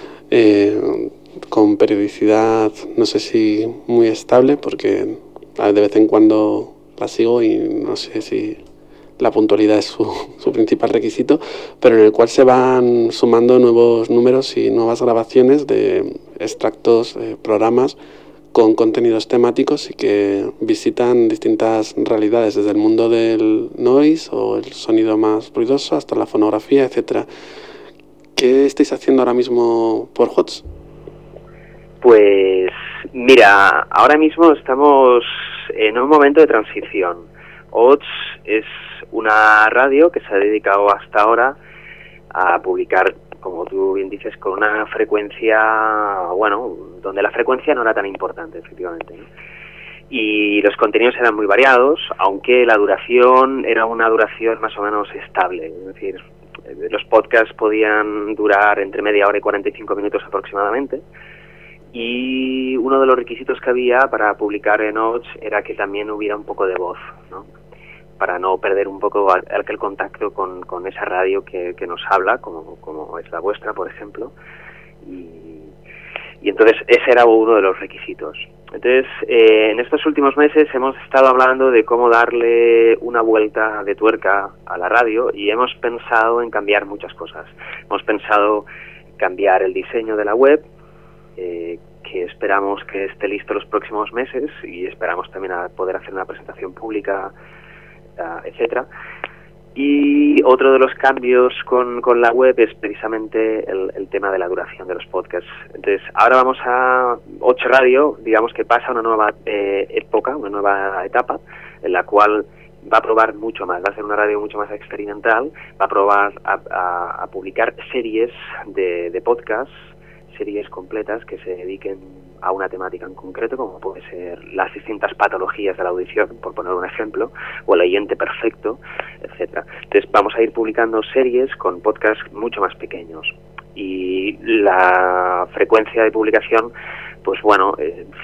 con periodicidad, no sé si muy estable, porque de vez en cuando la sigo y no sé si la puntualidad es su principal requisito, pero en el cual se van sumando nuevos números y nuevas grabaciones de extractos, programas con contenidos temáticos y que visitan distintas realidades, desde el mundo del noise o el sonido más ruidoso hasta la fonografía, etcétera. ¿Qué estáis haciendo ahora mismo por HOTS? Pues mira, ahora mismo estamos en un momento de transición. HOTS es una radio que se ha dedicado hasta ahora a publicar, como tú bien dices, con una frecuencia, bueno, donde la frecuencia no era tan importante, efectivamente, ¿no? Y los contenidos eran muy variados, aunque la duración era una duración más o menos estable. Es decir, los podcasts podían durar entre media hora y 45 minutos aproximadamente. Y uno de los requisitos que había para publicar en HOTS era que también hubiera un poco de voz, ¿no? Para no perder un poco aquel contacto con esa radio que nos habla, como es la vuestra, por ejemplo. Y entonces ese era uno de los requisitos. Entonces, en estos últimos meses hemos estado hablando de cómo darle una vuelta de tuerca a la radio y hemos pensado en cambiar muchas cosas. Hemos pensado cambiar el diseño de la web, que esperamos que esté listo los próximos meses y esperamos también a poder hacer una presentación pública, etcétera. Y otro de los cambios con la web es precisamente el tema de la duración de los podcasts. Entonces, ahora vamos a 8 Radio, digamos que pasa una nueva época, una nueva etapa, en la cual va a probar mucho más, va a ser una radio mucho más experimental, va a probar a publicar series de podcasts, series completas que se dediquen a una temática en concreto, como puede ser las distintas patologías de la audición, por poner un ejemplo, o el oyente perfecto, etcétera. Entonces vamos a ir publicando series con podcasts mucho más pequeños. Y la frecuencia de publicación, pues bueno,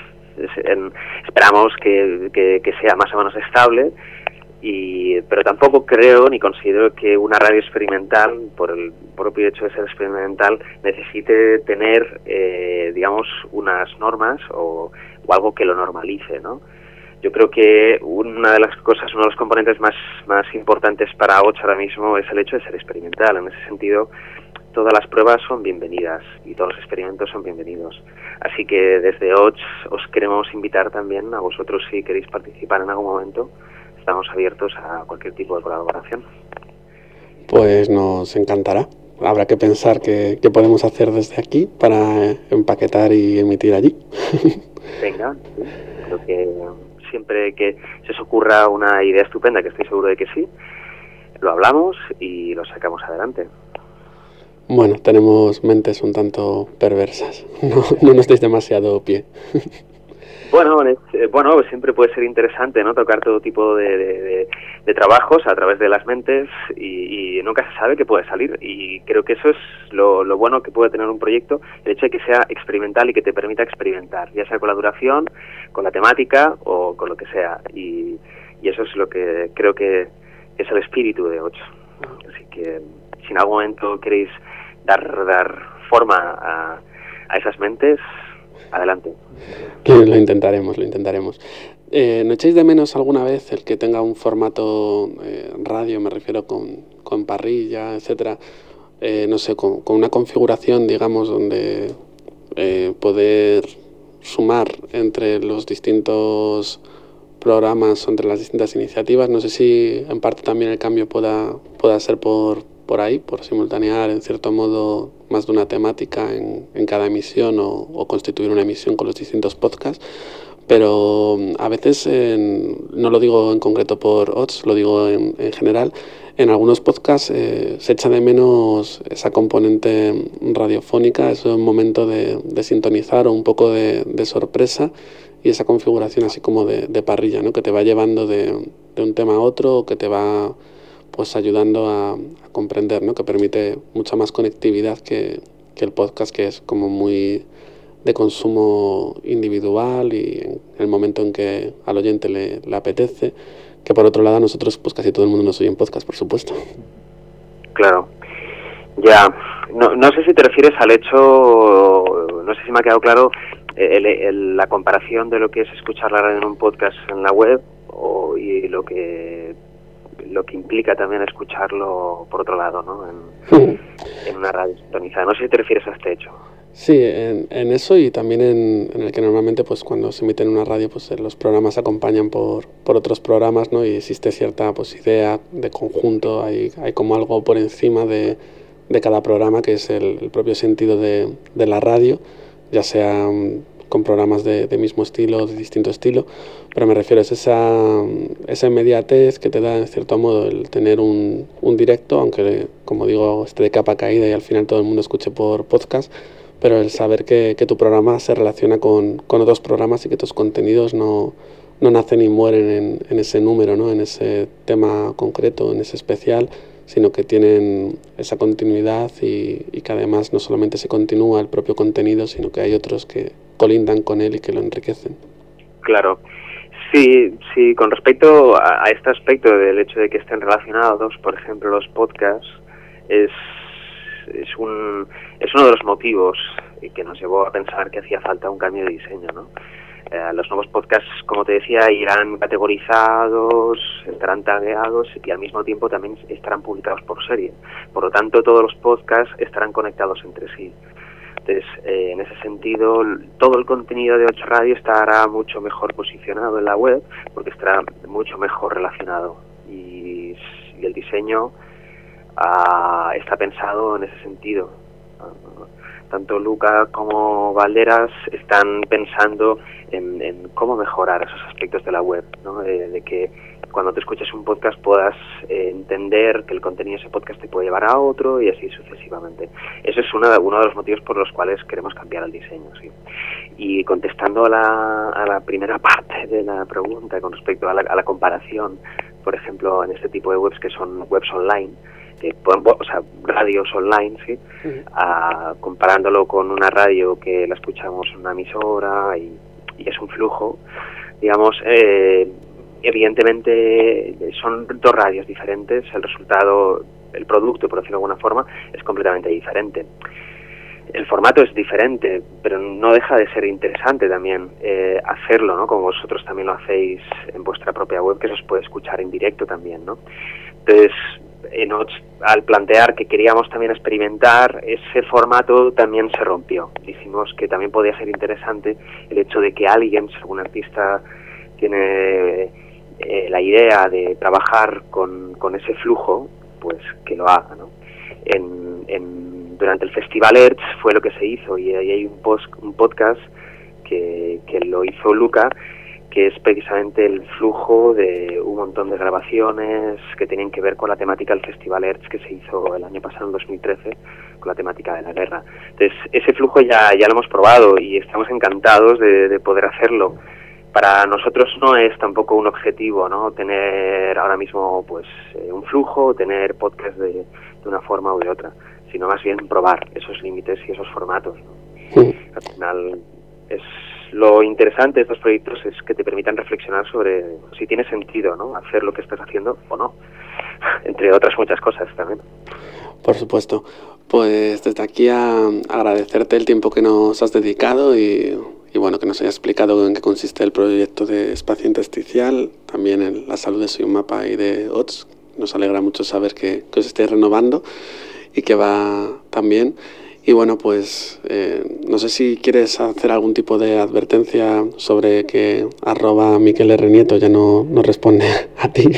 esperamos que sea más o menos estable, pero tampoco creo ni considero que una radio experimental, por el propio hecho de ser experimental, necesite tener, digamos, unas normas o algo que lo normalice, ¿no? Yo creo que una de las cosas, uno de los componentes más importantes para HOTS ahora mismo es el hecho de ser experimental. En ese sentido, todas las pruebas son bienvenidas y todos los experimentos son bienvenidos. Así que desde HOTS os queremos invitar también a vosotros, si queréis participar en algún momento. Estamos abiertos a cualquier tipo de colaboración. Pues nos encantará. Habrá que pensar qué podemos hacer desde aquí para empaquetar y emitir allí. Venga, creo que siempre que se os ocurra una idea estupenda, que estoy seguro de que sí, lo hablamos y lo sacamos adelante. Bueno, tenemos mentes un tanto perversas. No nos deis demasiado pie. Bueno, siempre puede ser interesante, ¿no? Tocar todo tipo de trabajos a través de las mentes y nunca se sabe qué puede salir. Y creo que eso es lo bueno que puede tener un proyecto, el hecho de que sea experimental y que te permita experimentar, ya sea con la duración, con la temática o con lo que sea. Y Y eso es lo que creo que es el espíritu de 8. Así que si en algún momento queréis dar forma a esas mentes, adelante. Lo intentaremos. ¿No echáis de menos alguna vez el que tenga un formato radio, me refiero con parrilla, etcétera? No sé, con una configuración, digamos, donde poder sumar entre los distintos programas, entre las distintas iniciativas. No sé si en parte también el cambio pueda ser por ahí, por simultanear en cierto modo más de una temática en cada emisión o constituir una emisión con los distintos podcasts. Pero a veces, no lo digo en concreto por OTS, lo digo en general, en algunos podcasts se echa de menos esa componente radiofónica, ese momento de sintonizar o un poco de sorpresa y esa configuración así como de parrilla, ¿no? Que te va llevando de un tema a otro, que te va pues ayudando a comprender, ¿no? Que permite mucha más conectividad que el podcast, que es como muy de consumo individual y en el momento en que al oyente le apetece, que por otro lado a nosotros pues casi todo el mundo nos oye en podcast, por supuesto. Claro, ya, no sé si te refieres al hecho, no sé si me ha quedado claro la comparación de lo que es escuchar la radio en un podcast en la web y lo que implica también escucharlo por otro lado, ¿no? En una radio sintonizada. No sé si te refieres a este hecho. Sí, en eso y también en el que normalmente pues cuando se emite en una radio pues los programas se acompañan por otros programas, ¿no? Y existe cierta pues idea de conjunto, hay como algo por encima de cada programa que es el propio sentido de la radio, ya sea con programas de mismo estilo, de distinto estilo, pero me refiero a esa inmediatez que te da en cierto modo el tener un directo, aunque como digo esté de capa caída y al final todo el mundo escuche por podcast, pero el saber que tu programa se relaciona con otros programas y que tus contenidos no nacen y mueren en ese número, ¿no? En ese tema concreto, en ese especial, sino que tienen esa continuidad y que además no solamente se continúa el propio contenido, sino que hay otros que colindan con él y que lo enriquecen. Claro. Sí, con respecto a este aspecto del hecho de que estén relacionados, por ejemplo, los podcasts, es uno de los motivos que nos llevó a pensar que hacía falta un cambio de diseño, ¿no? Los nuevos podcasts, como te decía, irán categorizados, estarán tagueados y al mismo tiempo también estarán publicados por serie. Por lo tanto, todos los podcasts estarán conectados entre sí. Entonces, en ese sentido, todo el contenido de 8 Radio estará mucho mejor posicionado en la web porque estará mucho mejor relacionado. Y el diseño está pensado en ese sentido. Tanto Luca como Valderas están pensando en cómo mejorar esos aspectos de la web, ¿no? De que cuando te escuches un podcast puedas entender que el contenido de ese podcast te puede llevar a otro y así sucesivamente. Eso es uno de los motivos por los cuales queremos cambiar el diseño, ¿sí? Y contestando a la primera parte de la pregunta con respecto a la comparación, por ejemplo, en este tipo de webs que son webs online, o sea, radios online, ¿sí? Comparándolo con una radio que la escuchamos en una emisora y es un flujo, digamos, evidentemente son dos radios diferentes, el resultado, el producto, por decirlo de alguna forma, es completamente diferente. El formato es diferente, pero no deja de ser interesante también hacerlo, ¿no? Como vosotros también lo hacéis en vuestra propia web, que se os puede escuchar en directo también, ¿no? Entonces, al plantear que queríamos también experimentar, ese formato también se rompió. Dijimos que también podía ser interesante el hecho de que alguien, si algún artista tiene la idea de trabajar con ese flujo, pues que lo haga, ¿no? Durante el Festival Ertz fue lo que se hizo, y ahí hay un podcast que lo hizo Luca, que es precisamente el flujo de un montón de grabaciones que tenían que ver con la temática del Festival Ertz que se hizo el año pasado, en 2013, con la temática de la guerra. Entonces, ese flujo ya lo hemos probado y estamos encantados de poder hacerlo. Para nosotros no es tampoco un objetivo, ¿no?, tener ahora mismo pues un flujo, tener podcast de una forma u de otra, sino más bien probar esos límites y esos formatos, ¿no? Sí. Al final es lo interesante de estos proyectos es que te permitan reflexionar sobre si tiene sentido, ¿no?, hacer lo que estás haciendo o no, entre otras muchas cosas también. Por supuesto. Pues desde aquí agradecerte el tiempo que nos has dedicado y bueno, que nos hayas explicado en qué consiste el proyecto de espacio intersticial, también en la salud de Soy un Mapa y de OTS. Nos alegra mucho saber que os estáis renovando y que va tan bien. Y bueno, pues no sé si quieres hacer algún tipo de advertencia sobre que @MiquelRnieto ya no responde a ti.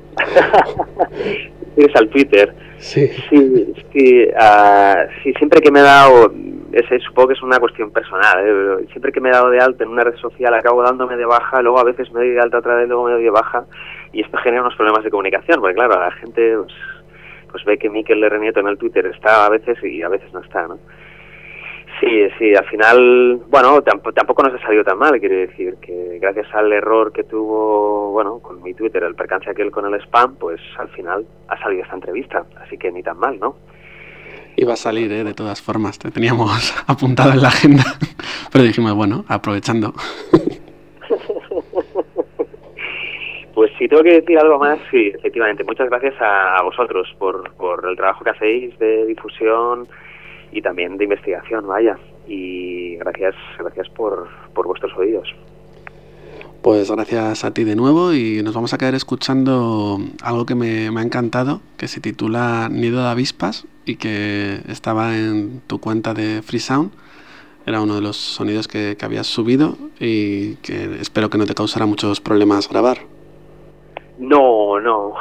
¿Tienes al Twitter? Sí. Sí, siempre que me he dado, supongo que es una cuestión personal, pero siempre que me he dado de alta en una red social acabo dándome de baja, luego a veces me doy de alta otra vez, luego me doy de baja, y esto genera unos problemas de comunicación, porque claro, la gente pues ve que Mikel R. Nieto en el Twitter está a veces y a veces no está, ¿no? Sí, al final, bueno, tampoco nos ha salido tan mal, quiero decir, que gracias al error que tuvo, bueno, con mi Twitter, el percance aquel con el spam, pues al final ha salido esta entrevista, así que ni tan mal, ¿no? Iba a salir, de todas formas, te teníamos apuntado en la agenda, pero dijimos, bueno, aprovechando. Pues si tengo que decir algo más, sí, efectivamente, muchas gracias a vosotros por el trabajo que hacéis de difusión y también de investigación, vaya, y gracias por vuestros oídos. Pues gracias a ti de nuevo y nos vamos a quedar escuchando algo que me ha encantado, que se titula Nido de avispas y que estaba en tu cuenta de Freesound. Era uno de los sonidos que habías subido y que espero que no te causara muchos problemas grabar. No.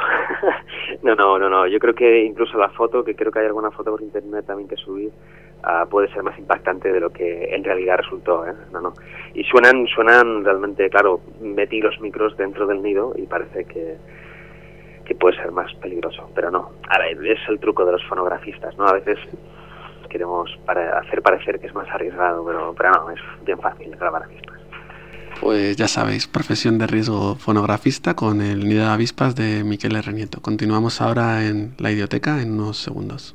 Yo creo que incluso la foto, que creo que hay alguna foto por internet también que subí, puede ser más impactante de lo que en realidad resultó, ¿eh? No. Y suenan realmente, claro, metí los micros dentro del nido y parece que puede ser más peligroso, pero no. Ahora, es el truco de los fonografistas, ¿no? A veces queremos hacer parecer que es más arriesgado, pero no, es bien fácil grabar avispas. Pues ya sabéis, profesión de riesgo fonografista con el nido de avispas de Miquel R. Nieto. Continuamos ahora en la Idioteca en unos segundos.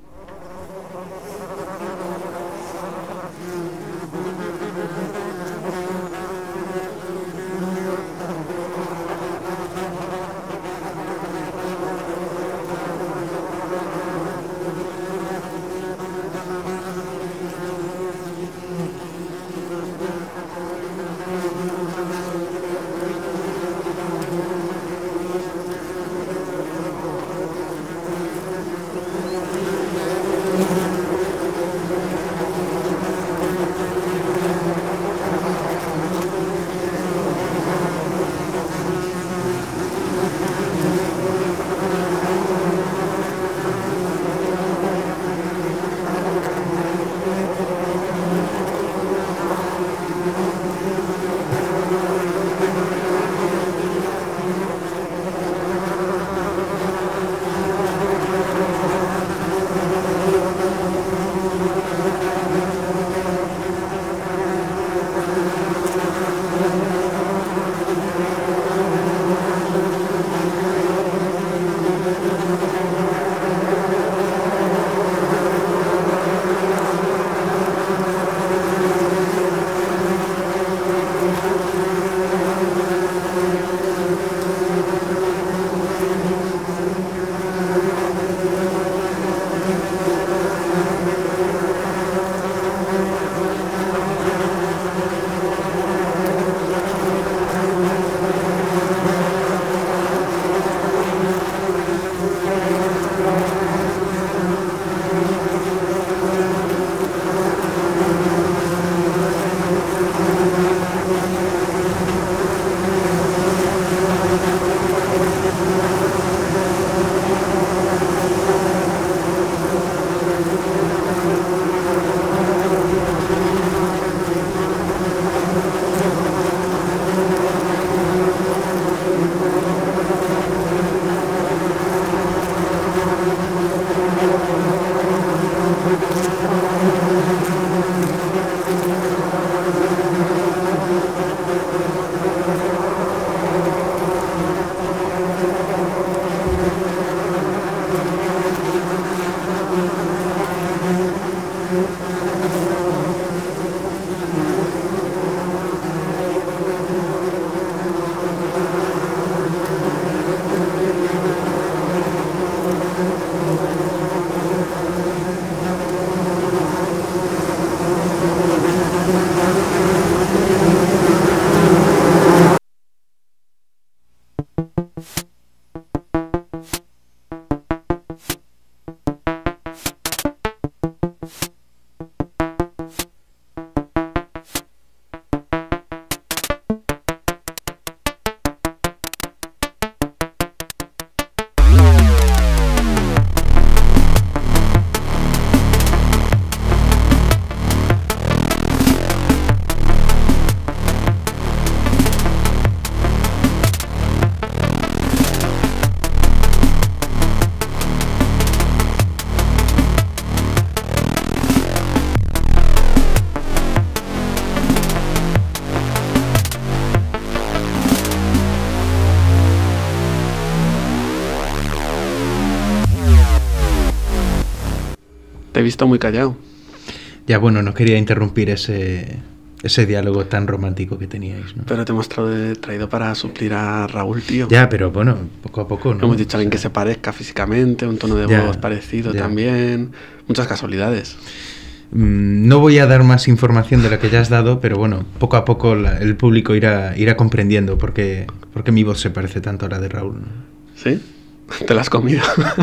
Te he visto muy callado. Ya, bueno, no quería interrumpir ese diálogo tan romántico que teníais, ¿no? Pero te hemos traído para suplir a Raúl, tío. Ya, pero bueno, poco a poco, ¿no? Hemos dicho a alguien que se parezca físicamente, un tono de voz parecido también. Muchas casualidades. No voy a dar más información de la que ya has dado, pero bueno, poco a poco el público irá comprendiendo por qué mi voz se parece tanto a la de Raúl, ¿no? ¿Sí? Te la has comido.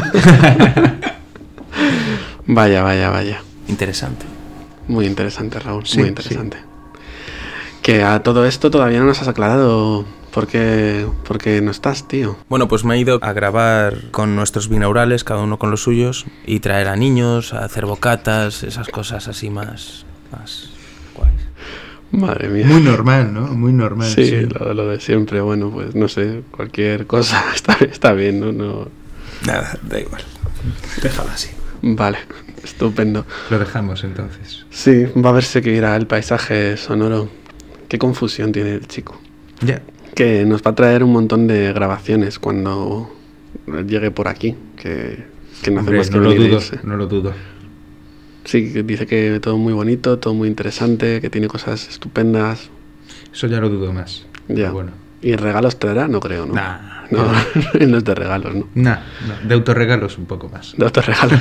Vaya. Interesante. Muy interesante, Raúl, Sí, muy interesante. Que a todo esto todavía no nos has aclarado por qué no estás, tío. Bueno, pues me he ido a grabar con nuestros binaurales, cada uno con los suyos, y traer a niños, a hacer bocatas, esas cosas así más guays. Madre mía. Muy normal, ¿no? Muy normal. Sí, lo de siempre. Bueno, pues no sé, cualquier cosa está bien, ¿no? Nada, da igual. Déjalo así. Vale, estupendo. Lo dejamos entonces. Sí, va a verse que irá el paisaje sonoro. Qué confusión tiene el chico. Ya. Que nos va a traer un montón de grabaciones cuando llegue por aquí. Que no hacemos que no lo dudo. Sí, que dice que todo muy bonito, todo muy interesante, que tiene cosas estupendas. Eso ya lo dudo más. Ya. Bueno. ¿Y regalos traerá? No creo, ¿no? Nah. No, no es de regalos, ¿no? No, de autorregalos un poco más. De autorregalos.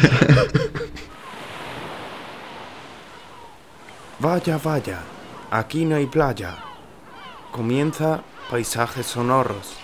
Vaya, aquí no hay playa. Comienza Paisajes Sonoros.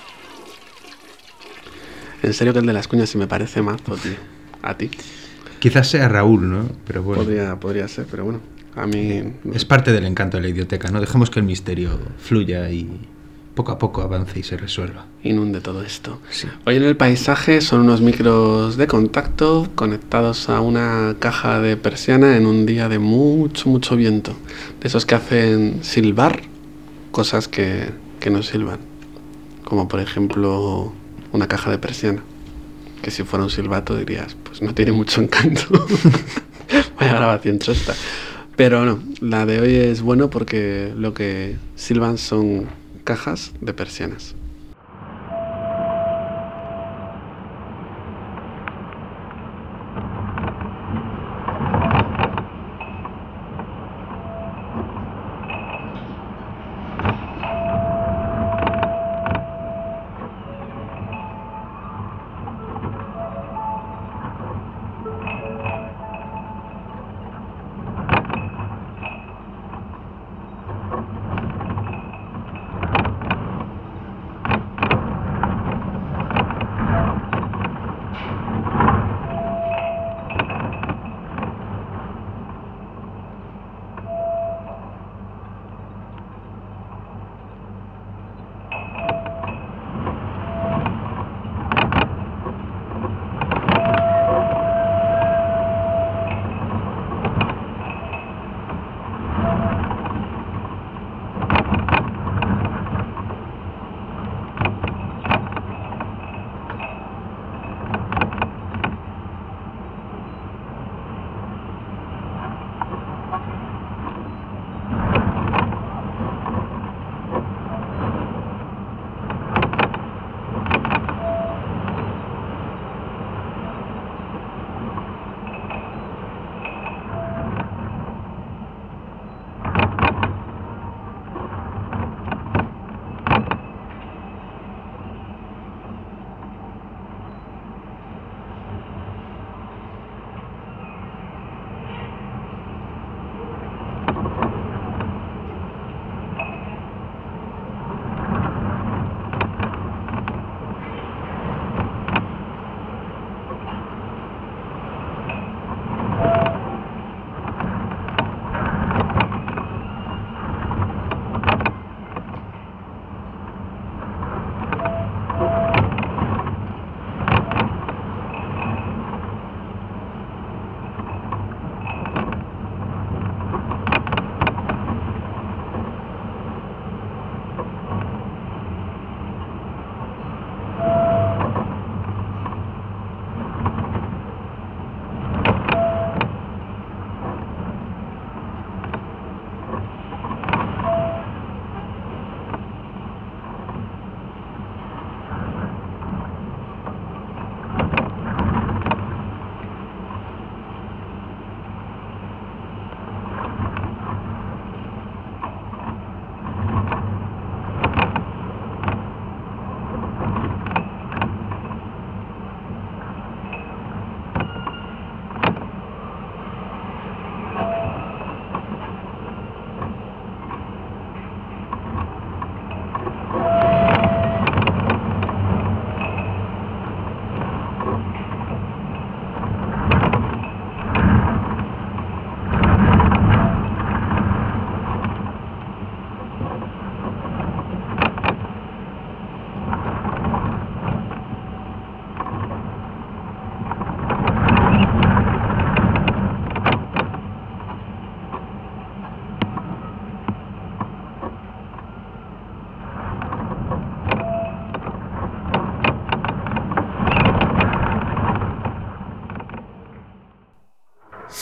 En serio que el de las cuñas sí me parece mazo, tío. ¿A ti? Quizás sea Raúl, ¿no? Pero bueno. Podría ser, pero bueno. A mí... Es parte del encanto de la idioteca, ¿no? Dejemos que el misterio fluya y poco a poco avance y se resuelva. Inunde todo esto. Sí. Hoy en el paisaje son unos micros de contacto conectados a una caja de persiana en un día de mucho viento. De esos que hacen silbar cosas que no silban. Como por ejemplo una caja de persiana. Que si fuera un silbato dirías, pues no tiene mucho encanto. Vaya grabación chosta. Pero no, la de hoy es bueno porque lo que silban son cajas de persianas.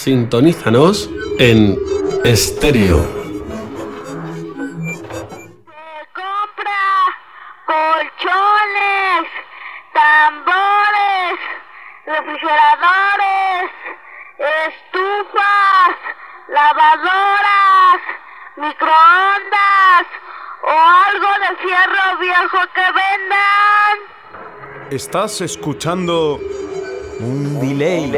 Sintonízanos en estéreo. Colchones, tambores, refrigeradores, estufas, lavadoras, microondas o algo de fierro viejo que vendan. Estás escuchando un delay.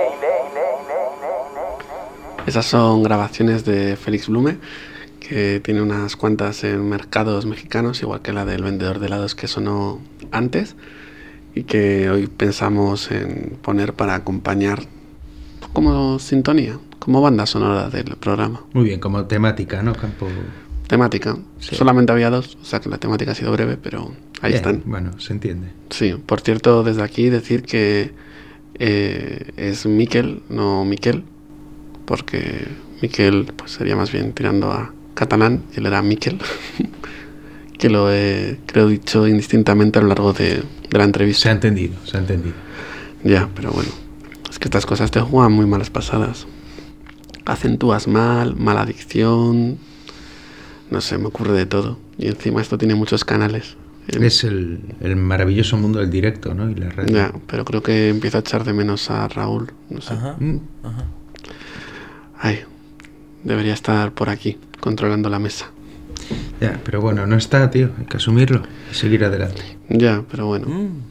Esas son grabaciones de Félix Blume, que tiene unas cuantas en mercados mexicanos, igual que la del vendedor de helados que sonó antes y que hoy pensamos en poner para acompañar como sintonía, como banda sonora del programa. Muy bien, como temática, ¿no? Campo... Temática. Sí. Solamente había 2, o sea que la temática ha sido breve, pero ahí bien, están. Bueno, se entiende. Sí, por cierto, desde aquí decir que es Miquel, no Miquel, porque Miquel pues sería más bien tirando a catalán y él era Miquel, que lo he, creo, dicho indistintamente a lo largo de la entrevista. Se ha entendido. Ya, pero bueno, es que estas cosas te juegan muy malas pasadas. Acentúas mal, mala dicción, no sé, me ocurre de todo. Y encima esto tiene muchos canales. Es el maravilloso mundo del directo, ¿no? Y la radio. Ya, pero creo que empiezo a echar de menos a Raúl, no sé. Ajá. Ay, debería estar por aquí, controlando la mesa. Ya, pero bueno, no está, tío. Hay que asumirlo y seguir adelante. Ya, pero bueno.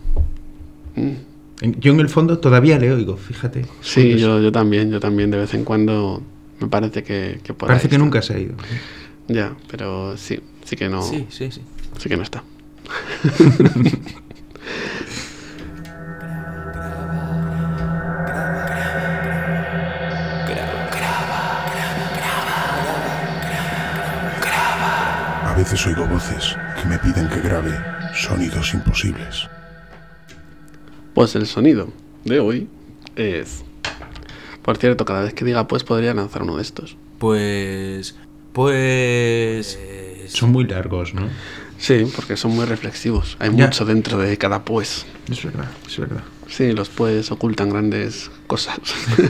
Yo en el fondo todavía le oigo, fíjate. Sí, yo también de vez en cuando me parece que por parece ahí que está. nunca se ha ido. Ya, pero sí que no. Sí. Sí que no está. A veces oigo voces que me piden que grabe sonidos imposibles. Pues el sonido de hoy es... Por cierto, cada vez que diga pues podría lanzar uno de estos. Pues... Son muy largos, ¿no? Sí, porque son muy reflexivos. Hay Ya. mucho dentro de cada pues. Es verdad. Sí, los pues ocultan grandes cosas.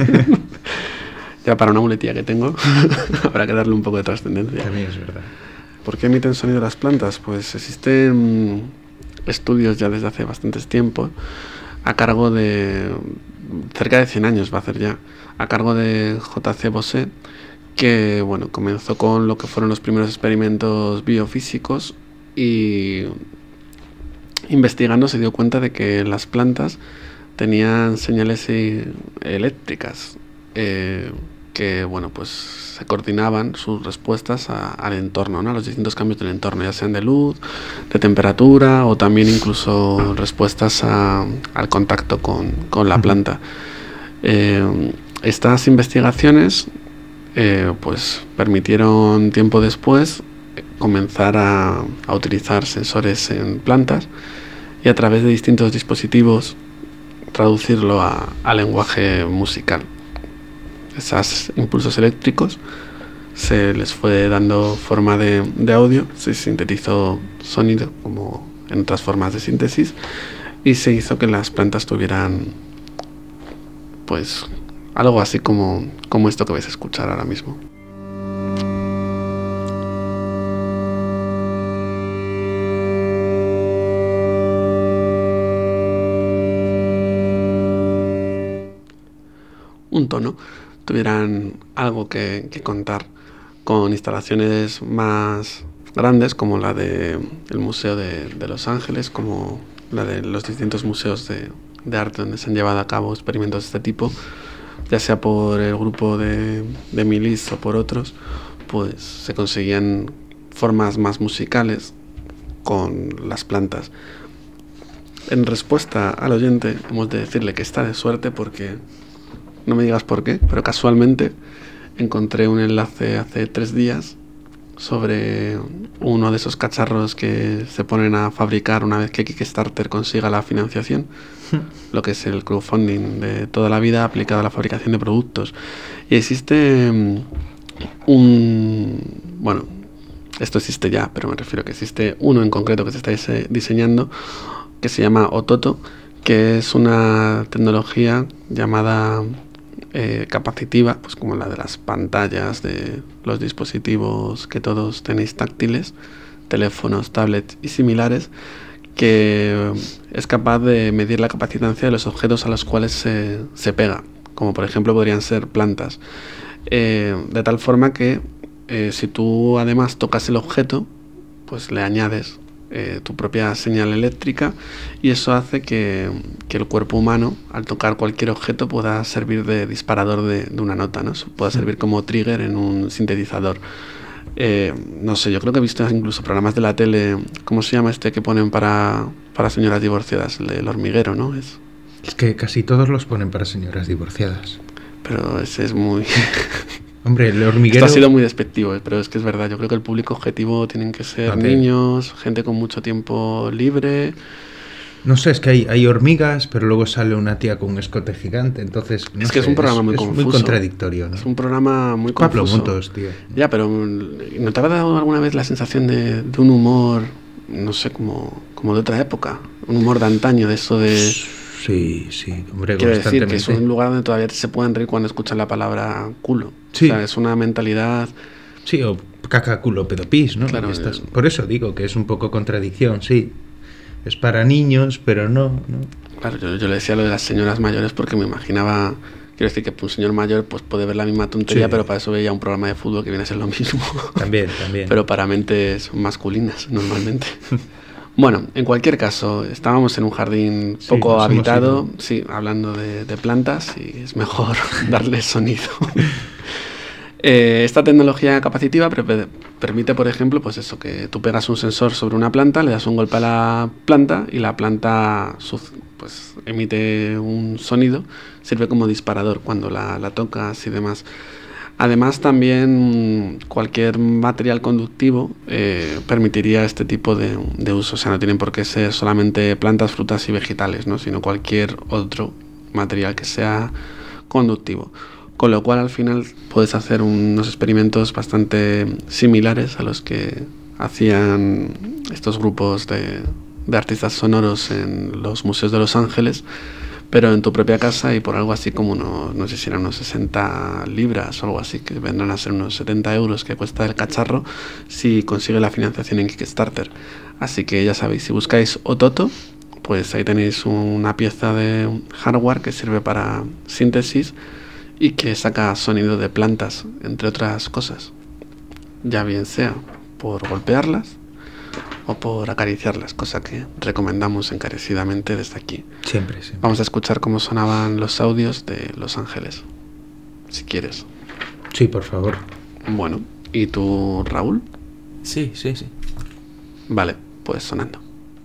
Ya para una muletilla que tengo habrá que darle un poco de trascendencia. También es verdad. ¿Por qué emiten sonido las plantas? Pues existen estudios ya desde hace bastantes tiempos a cargo de... cerca de 100 años va a hacer ya, a cargo de J.C. Bosé, que bueno, comenzó con lo que fueron los primeros experimentos biofísicos y investigando se dio cuenta de que las plantas tenían señales eléctricas que bueno, pues se coordinaban sus respuestas al entorno, ¿no? A los distintos cambios del entorno, ya sean de luz, de temperatura o también incluso respuestas al contacto con la planta. Estas investigaciones pues permitieron tiempo después comenzar a utilizar sensores en plantas y a través de distintos dispositivos traducirlo a lenguaje musical. Esos impulsos eléctricos se les fue dando forma de audio, se sintetizó sonido como en otras formas de síntesis y se hizo que las plantas tuvieran pues algo así como esto que vais a escuchar ahora mismo. Un tono, tuvieran algo que contar con instalaciones más grandes como la del Museo de Los Ángeles, como la de los distintos museos de arte donde se han llevado a cabo experimentos de este tipo, ya sea por el grupo de Milis o por otros, pues se conseguían formas más musicales con las plantas. En respuesta al oyente hemos de decirle que está de suerte porque, no me digas por qué, pero casualmente encontré un enlace hace 3 días sobre uno de esos cacharros que se ponen a fabricar una vez que Kickstarter consiga la financiación, lo que es el crowdfunding de toda la vida aplicado a la fabricación de productos. Y existe bueno, esto existe ya, pero me refiero que existe uno en concreto que se está diseñando que se llama Ototo, que es una tecnología llamada capacitiva, pues como la de las pantallas de los dispositivos que todos tenéis táctiles, teléfonos, tablets y similares, que es capaz de medir la capacitancia de los objetos a los cuales se pega, como por ejemplo podrían ser plantas, de tal forma que si tú además tocas el objeto, pues le añades tu propia señal eléctrica, y eso hace que el cuerpo humano, al tocar cualquier objeto, pueda servir de disparador de una nota, ¿no? Pueda servir como trigger en un sintetizador. No sé, yo creo que he visto incluso programas de la tele, ¿cómo se llama este que ponen para señoras divorciadas? El hormiguero, ¿no? Es que casi todos los ponen para señoras divorciadas. Pero ese es muy... Hombre, el hormiguero... Esto ha sido muy despectivo, pero es que es verdad. Yo creo que el público objetivo tienen que ser niños, gente con mucho tiempo libre. No sé, es que hay hormigas, pero luego sale una tía con un escote gigante, entonces... No es que sé, es un programa muy confuso. Es muy contradictorio, ¿no? Es un programa muy confuso. Paplómontos, tío. Ya, pero ¿no te ha dado alguna vez la sensación de un humor, no sé, como de otra época? Un humor de antaño, de eso de... Sí, hombre, quiero decir que es un lugar donde todavía se pueden reír cuando escuchan la palabra culo. Sí. O sea, es una mentalidad... Sí, o caca, culo, pedo, pis, ¿no? Claro, por eso digo que es un poco contradicción, sí. Es para niños, pero no. Claro, yo le decía lo de las señoras mayores porque me imaginaba... Quiero decir que un señor mayor pues puede ver la misma tontería, sí, pero para eso veía un programa de fútbol que viene a ser lo mismo. También. Pero para mentes masculinas, normalmente. Bueno, en cualquier caso, estábamos en un jardín poco habitado, sí, hablando de plantas, y es mejor darle sonido. Esta tecnología capacitiva permite, por ejemplo, pues eso, que tú pegas un sensor sobre una planta, le das un golpe a la planta y la planta pues emite un sonido, sirve como disparador cuando la tocas y demás. Además, también cualquier material conductivo permitiría este tipo de uso. O sea, no tienen por qué ser solamente plantas, frutas y vegetales, ¿no? Sino cualquier otro material que sea conductivo. Con lo cual, al final, puedes hacer unos experimentos bastante similares a los que hacían estos grupos de artistas sonoros en los museos de Los Ángeles, pero en tu propia casa y por algo así como no sé si eran unos 60 libras o algo así, que vendrán a ser unos 70 euros que cuesta el cacharro si consigue la financiación en Kickstarter. Así que ya sabéis, si buscáis Ototo, pues ahí tenéis una pieza de hardware que sirve para síntesis y que saca sonido de plantas, entre otras cosas, ya bien sea por golpearlas o por acariciarlas, cosa que recomendamos encarecidamente desde aquí. Siempre. Vamos a escuchar cómo sonaban los audios de Los Ángeles, si quieres. Sí, por favor. Bueno, ¿y tú, Raúl? Sí. Vale, pues sonando.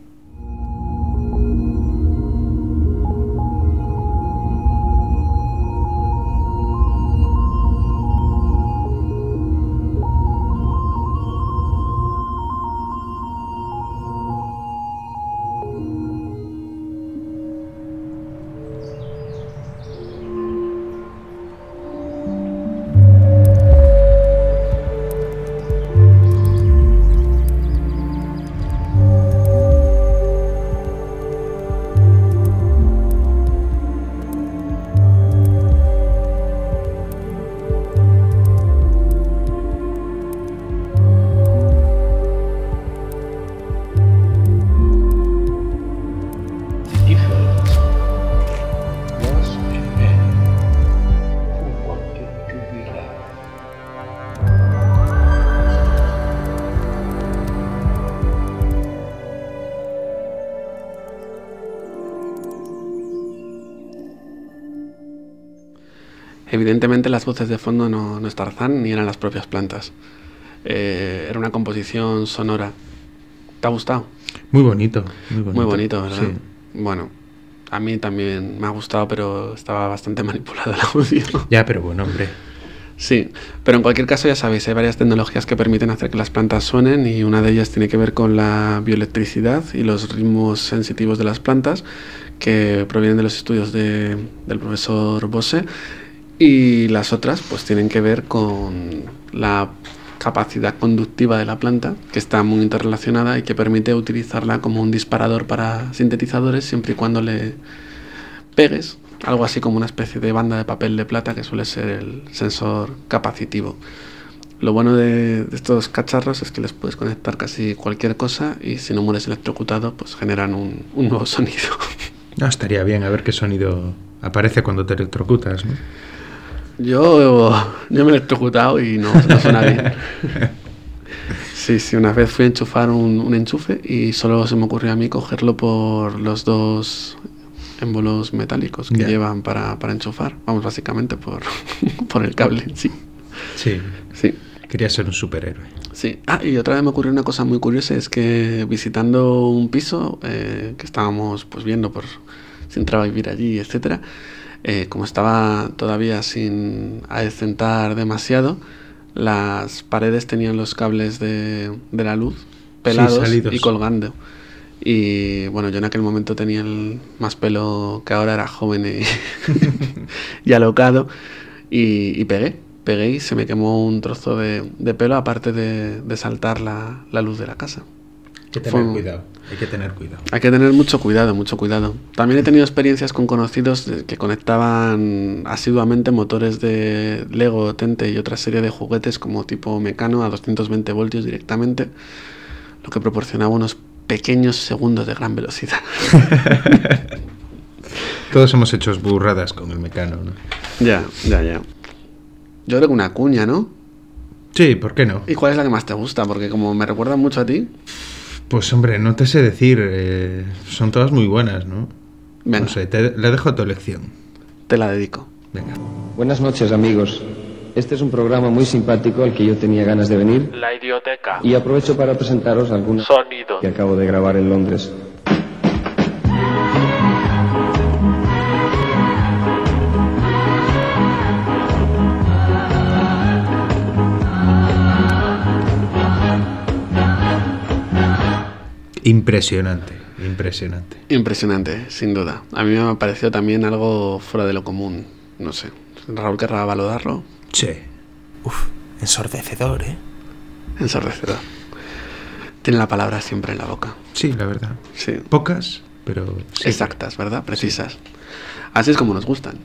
Evidentemente las voces de fondo no es Tarzán ni eran las propias plantas. Era una composición sonora. ¿Te ha gustado? Muy bonito. Muy bonito, ¿verdad? Sí. Bueno, a mí también me ha gustado, pero estaba bastante manipulado el audio. Ya, pero bueno, hombre. Sí, pero en cualquier caso ya sabéis, hay varias tecnologías que permiten hacer que las plantas suenen y una de ellas tiene que ver con la bioelectricidad y los ritmos sensitivos de las plantas que provienen de los estudios del profesor Bose. Y las otras pues tienen que ver con la capacidad conductiva de la planta, que está muy interrelacionada y que permite utilizarla como un disparador para sintetizadores siempre y cuando le pegues algo así como una especie de banda de papel de plata que suele ser el sensor capacitivo. Lo bueno de estos cacharros es que les puedes conectar casi cualquier cosa y si no mueres electrocutado, pues generan un nuevo sonido. No, estaría bien a ver qué sonido aparece cuando te electrocutas, ¿no? Yo me he electrocutado y no suena bien. Sí, una vez fui a enchufar un enchufe y solo se me ocurrió a mí cogerlo por los 2 émbolos metálicos que llevan para enchufar. Vamos, básicamente por el cable en sí. Sí. Sí. Quería ser un superhéroe. Sí. Y otra vez me ocurrió una cosa muy curiosa, es que visitando un piso que estábamos pues viendo si entraba a vivir allí, etcétera, como estaba todavía sin adecentar demasiado, las paredes tenían los cables de la luz pelados y colgando. Y bueno, yo en aquel momento tenía más pelo que ahora, era joven y alocado, y pegué y se me quemó un trozo de pelo, aparte de saltar la luz de la casa. Hay que tener cuidado. Hay que tener mucho cuidado. También he tenido experiencias con conocidos que conectaban asiduamente motores de Lego, Tente y otra serie de juguetes como tipo Mecano a 220 voltios directamente, lo que proporcionaba unos pequeños segundos de gran velocidad. Todos hemos hecho burradas con el Mecano, ¿no? Ya. Yo creo que una cuña, ¿no? Sí, ¿por qué no? ¿Y cuál es la que más te gusta? Porque como me recuerda mucho a ti. Pues hombre, no te sé decir. Son todas muy buenas, ¿no? Venga. No sé, le dejo a tu elección. Te la dedico. Venga. Buenas noches, amigos. Este es un programa muy simpático al que yo tenía ganas de venir. La Idioteca. Y aprovecho para presentaros algunos sonidos que acabo de grabar en Londres. Impresionante, sin duda. A mí me ha parecido también algo fuera de lo común. No sé. ¿Raúl querrá valorarlo? Sí. Ensordecedor, ¿eh? Ensordecedor. Tiene la palabra siempre en la boca. Sí, la verdad. Sí. Pocas, pero... sí. Exactas, ¿verdad? Precisas. Sí. Así es como nos gustan.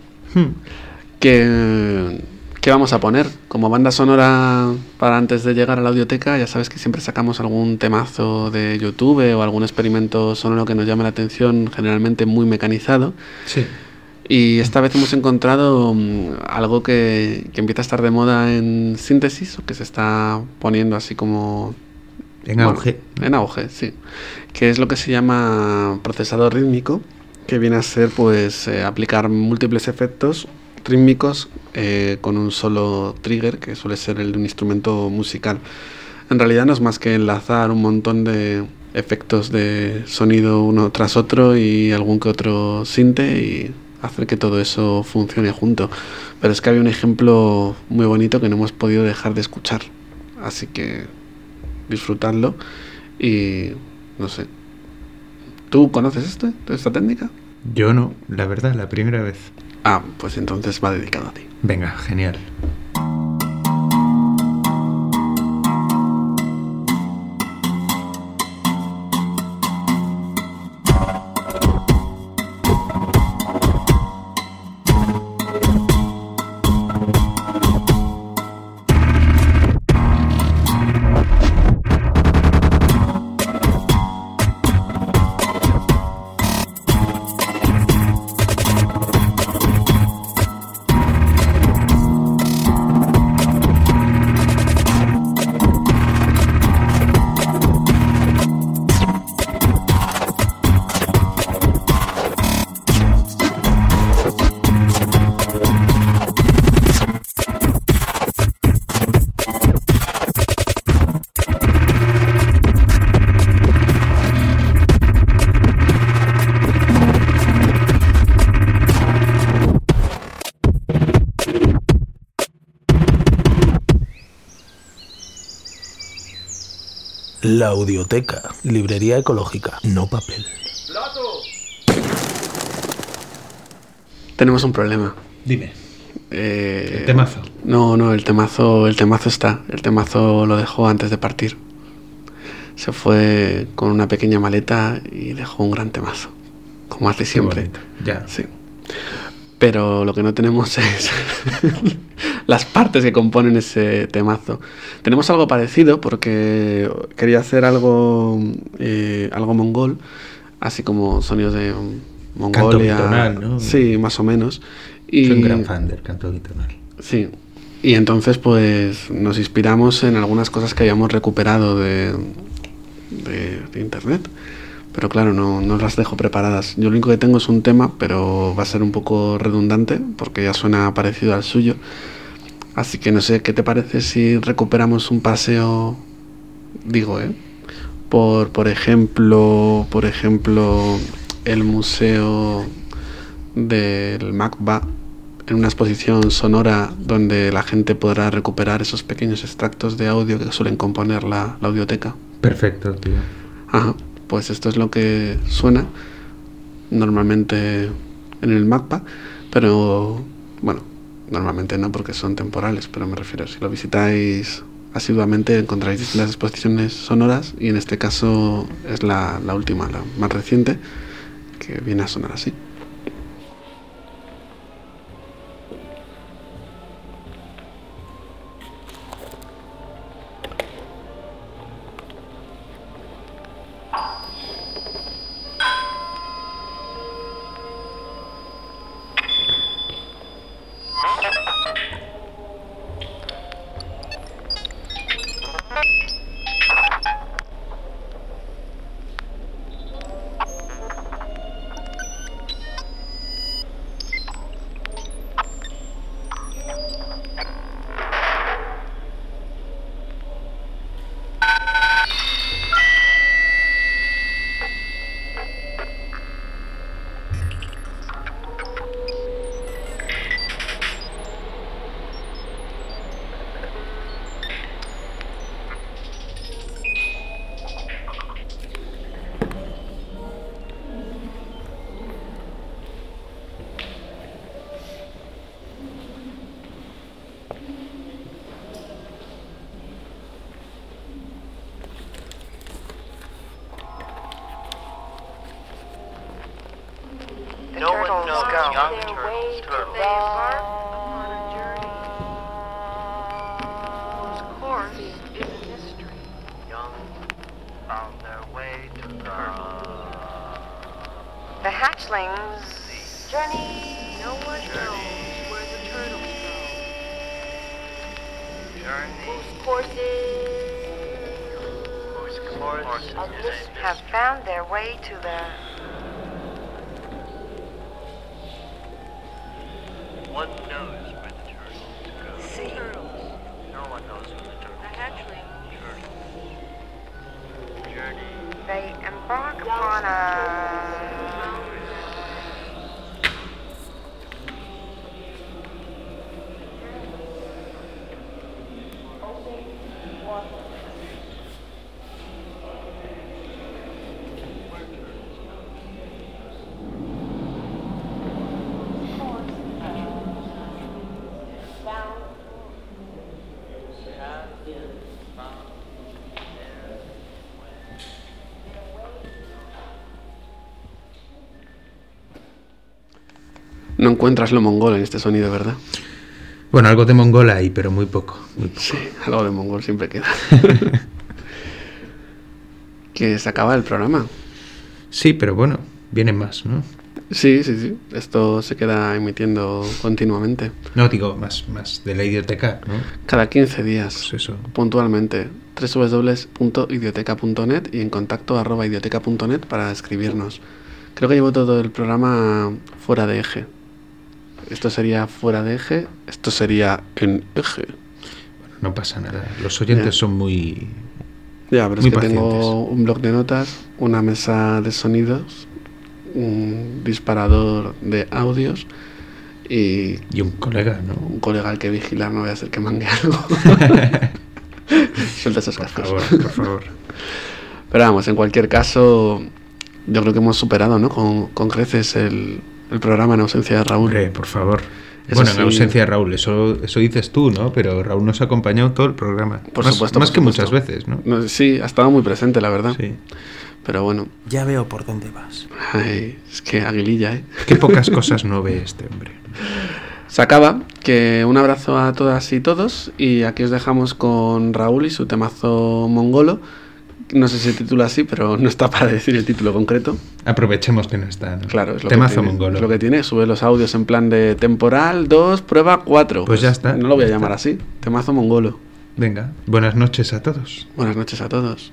¿Qué vamos a poner? Como banda sonora para antes de llegar a la audioteca, ya sabes que siempre sacamos algún temazo de YouTube o algún experimento sonoro que nos llame la atención, generalmente muy mecanizado. Sí. Y esta vez hemos encontrado algo que empieza a estar de moda en síntesis, o que se está poniendo así como... En auge. En auge, sí. Que es lo que se llama procesador rítmico, que viene a ser pues aplicar múltiples efectos rítmicos con un solo trigger, que suele ser el de un instrumento musical. En realidad no es más que enlazar un montón de efectos de sonido uno tras otro y algún que otro sinte y hacer que todo eso funcione junto. Pero es que había un ejemplo muy bonito que no hemos podido dejar de escuchar, así que disfrutadlo. Y no sé, ¿tú conoces esta técnica? Yo no, la verdad, la primera vez. Pues entonces va dedicado a ti. Venga, genial. La audioteca, librería ecológica, no papel. Tenemos un problema. Dime. ¿El temazo? No, el temazo está. El temazo lo dejó antes de partir. Se fue con una pequeña maleta y dejó un gran temazo, como hace siempre. Ya. Sí. pero lo que no tenemos es las partes que componen ese temazo. Tenemos algo parecido porque quería hacer algo mongol, así como sonidos de Mongolia. Canto guitonal, ¿no? Sí, más o menos. Y, soy un gran fan del canto guitonal. Sí, y entonces pues nos inspiramos en algunas cosas que habíamos recuperado de internet. Pero claro, no las dejo preparadas. Yo lo único que tengo es un tema, pero va a ser un poco redundante porque ya suena parecido al suyo. Así que no sé, ¿qué te parece si recuperamos un paseo, por ejemplo, el museo del MACBA, en una exposición sonora donde la gente podrá recuperar esos pequeños extractos de audio que suelen componer la audioteca? Perfecto, tío. Ajá. Pues esto es lo que suena normalmente en el MACBA, pero bueno, normalmente no porque son temporales, pero me refiero, si lo visitáis asiduamente encontraréis distintas exposiciones sonoras y en este caso es la última, la más reciente, que viene a sonar así. No one knows young turtles to embark upon a journey whose course is a mystery. Young found their way to the hatchlings journey. No one knows where the turtles go. Journey whose courses of mystery have found their way to the one knows where the turtles go. See. Turtles. No one knows where the turtles go. The hatchling. Turtles. Journey. They embark upon a No encuentras lo mongol en este sonido, ¿verdad? Bueno, algo de mongol hay, pero muy poco. Sí, algo de mongol siempre queda. Que se acaba el programa. Sí, pero bueno, vienen más, ¿no? Sí. Esto se queda emitiendo continuamente. No, digo, más de la Idioteca, ¿no? Cada 15 días. Pues eso. Puntualmente. www.idioteca.net y en contacto @idioteca.net para escribirnos. Creo que llevo todo el programa fuera de eje. Esto sería fuera de eje, esto sería en eje. Bueno, no pasa nada. Los oyentes son muy... Ya, pero muy es que pacientes. tengo un bloc de notas, una mesa de sonidos, un disparador de audios y un colega, ¿no? Un colega al que vigilar, no voy a hacer que mangue algo. Suelta esos cascos. Por favor. Pero vamos, en cualquier caso, yo creo que hemos superado, ¿no? Con creces el programa en ausencia de Raúl. Por favor. Eso bueno, sí, en ausencia de Raúl, eso dices tú, ¿no? Pero Raúl nos ha acompañado todo el programa. Por más, supuesto. Más por que supuesto. muchas veces, ¿no? Sí, ha estado muy presente, la verdad. Sí. pero bueno. Ya veo por dónde vas. Ay, es que Aguililla, ¿eh? Qué pocas cosas no ve este hombre. Se acaba, que un abrazo a todas y todos, y aquí os dejamos con Raúl y su temazo mongolo. No sé si se titula así, pero no está para decir el título concreto. Aprovechemos que no está, ¿no? Claro, es lo temazo que tiene, mongolo. es lo que tiene. Sube los audios en plan de temporal 2, prueba 4. Pues ya está. No lo voy a llamar así. Temazo mongolo. Venga, buenas noches a todos. Buenas noches a todos.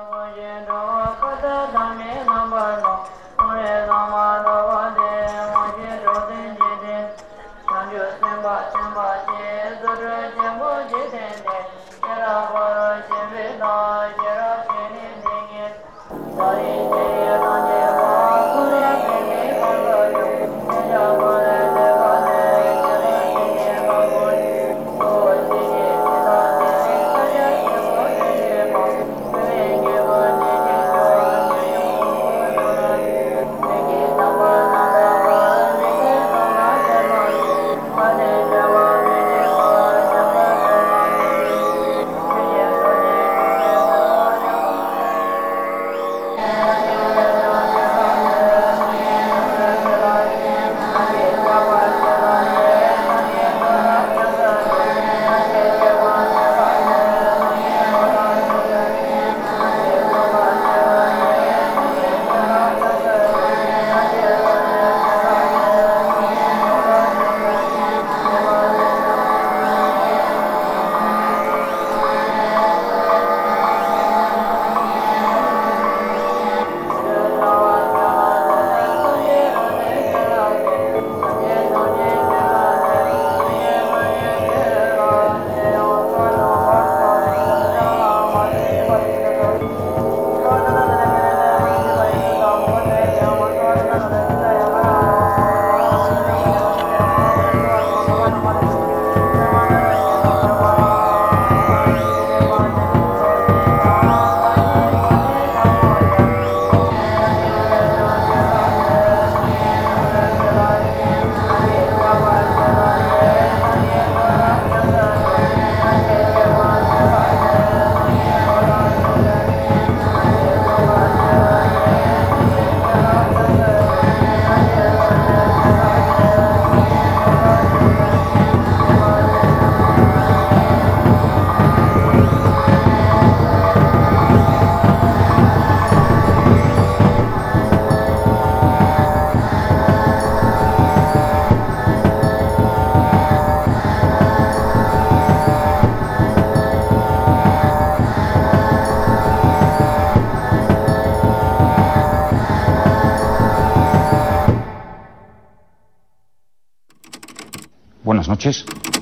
Buenas noches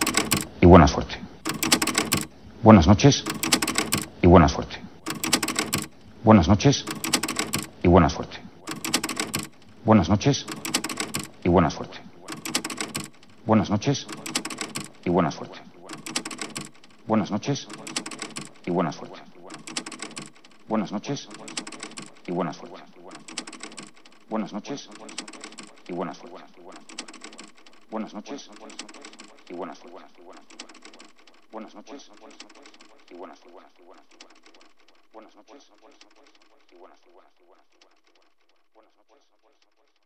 y buena suerte. Buenas noches y buena suerte. Buenas noches y buena suerte. Buenas noches y buena suerte. Buenas noches y buena suerte. Buenas noches y buena suerte. Buenas noches y buena suerte. Buenas noches y buena suerte. Buenas noches y buena suerte. Buenas noches y buena suerte. Buenas noches y buena suerte. Buenas noches y buena suerte.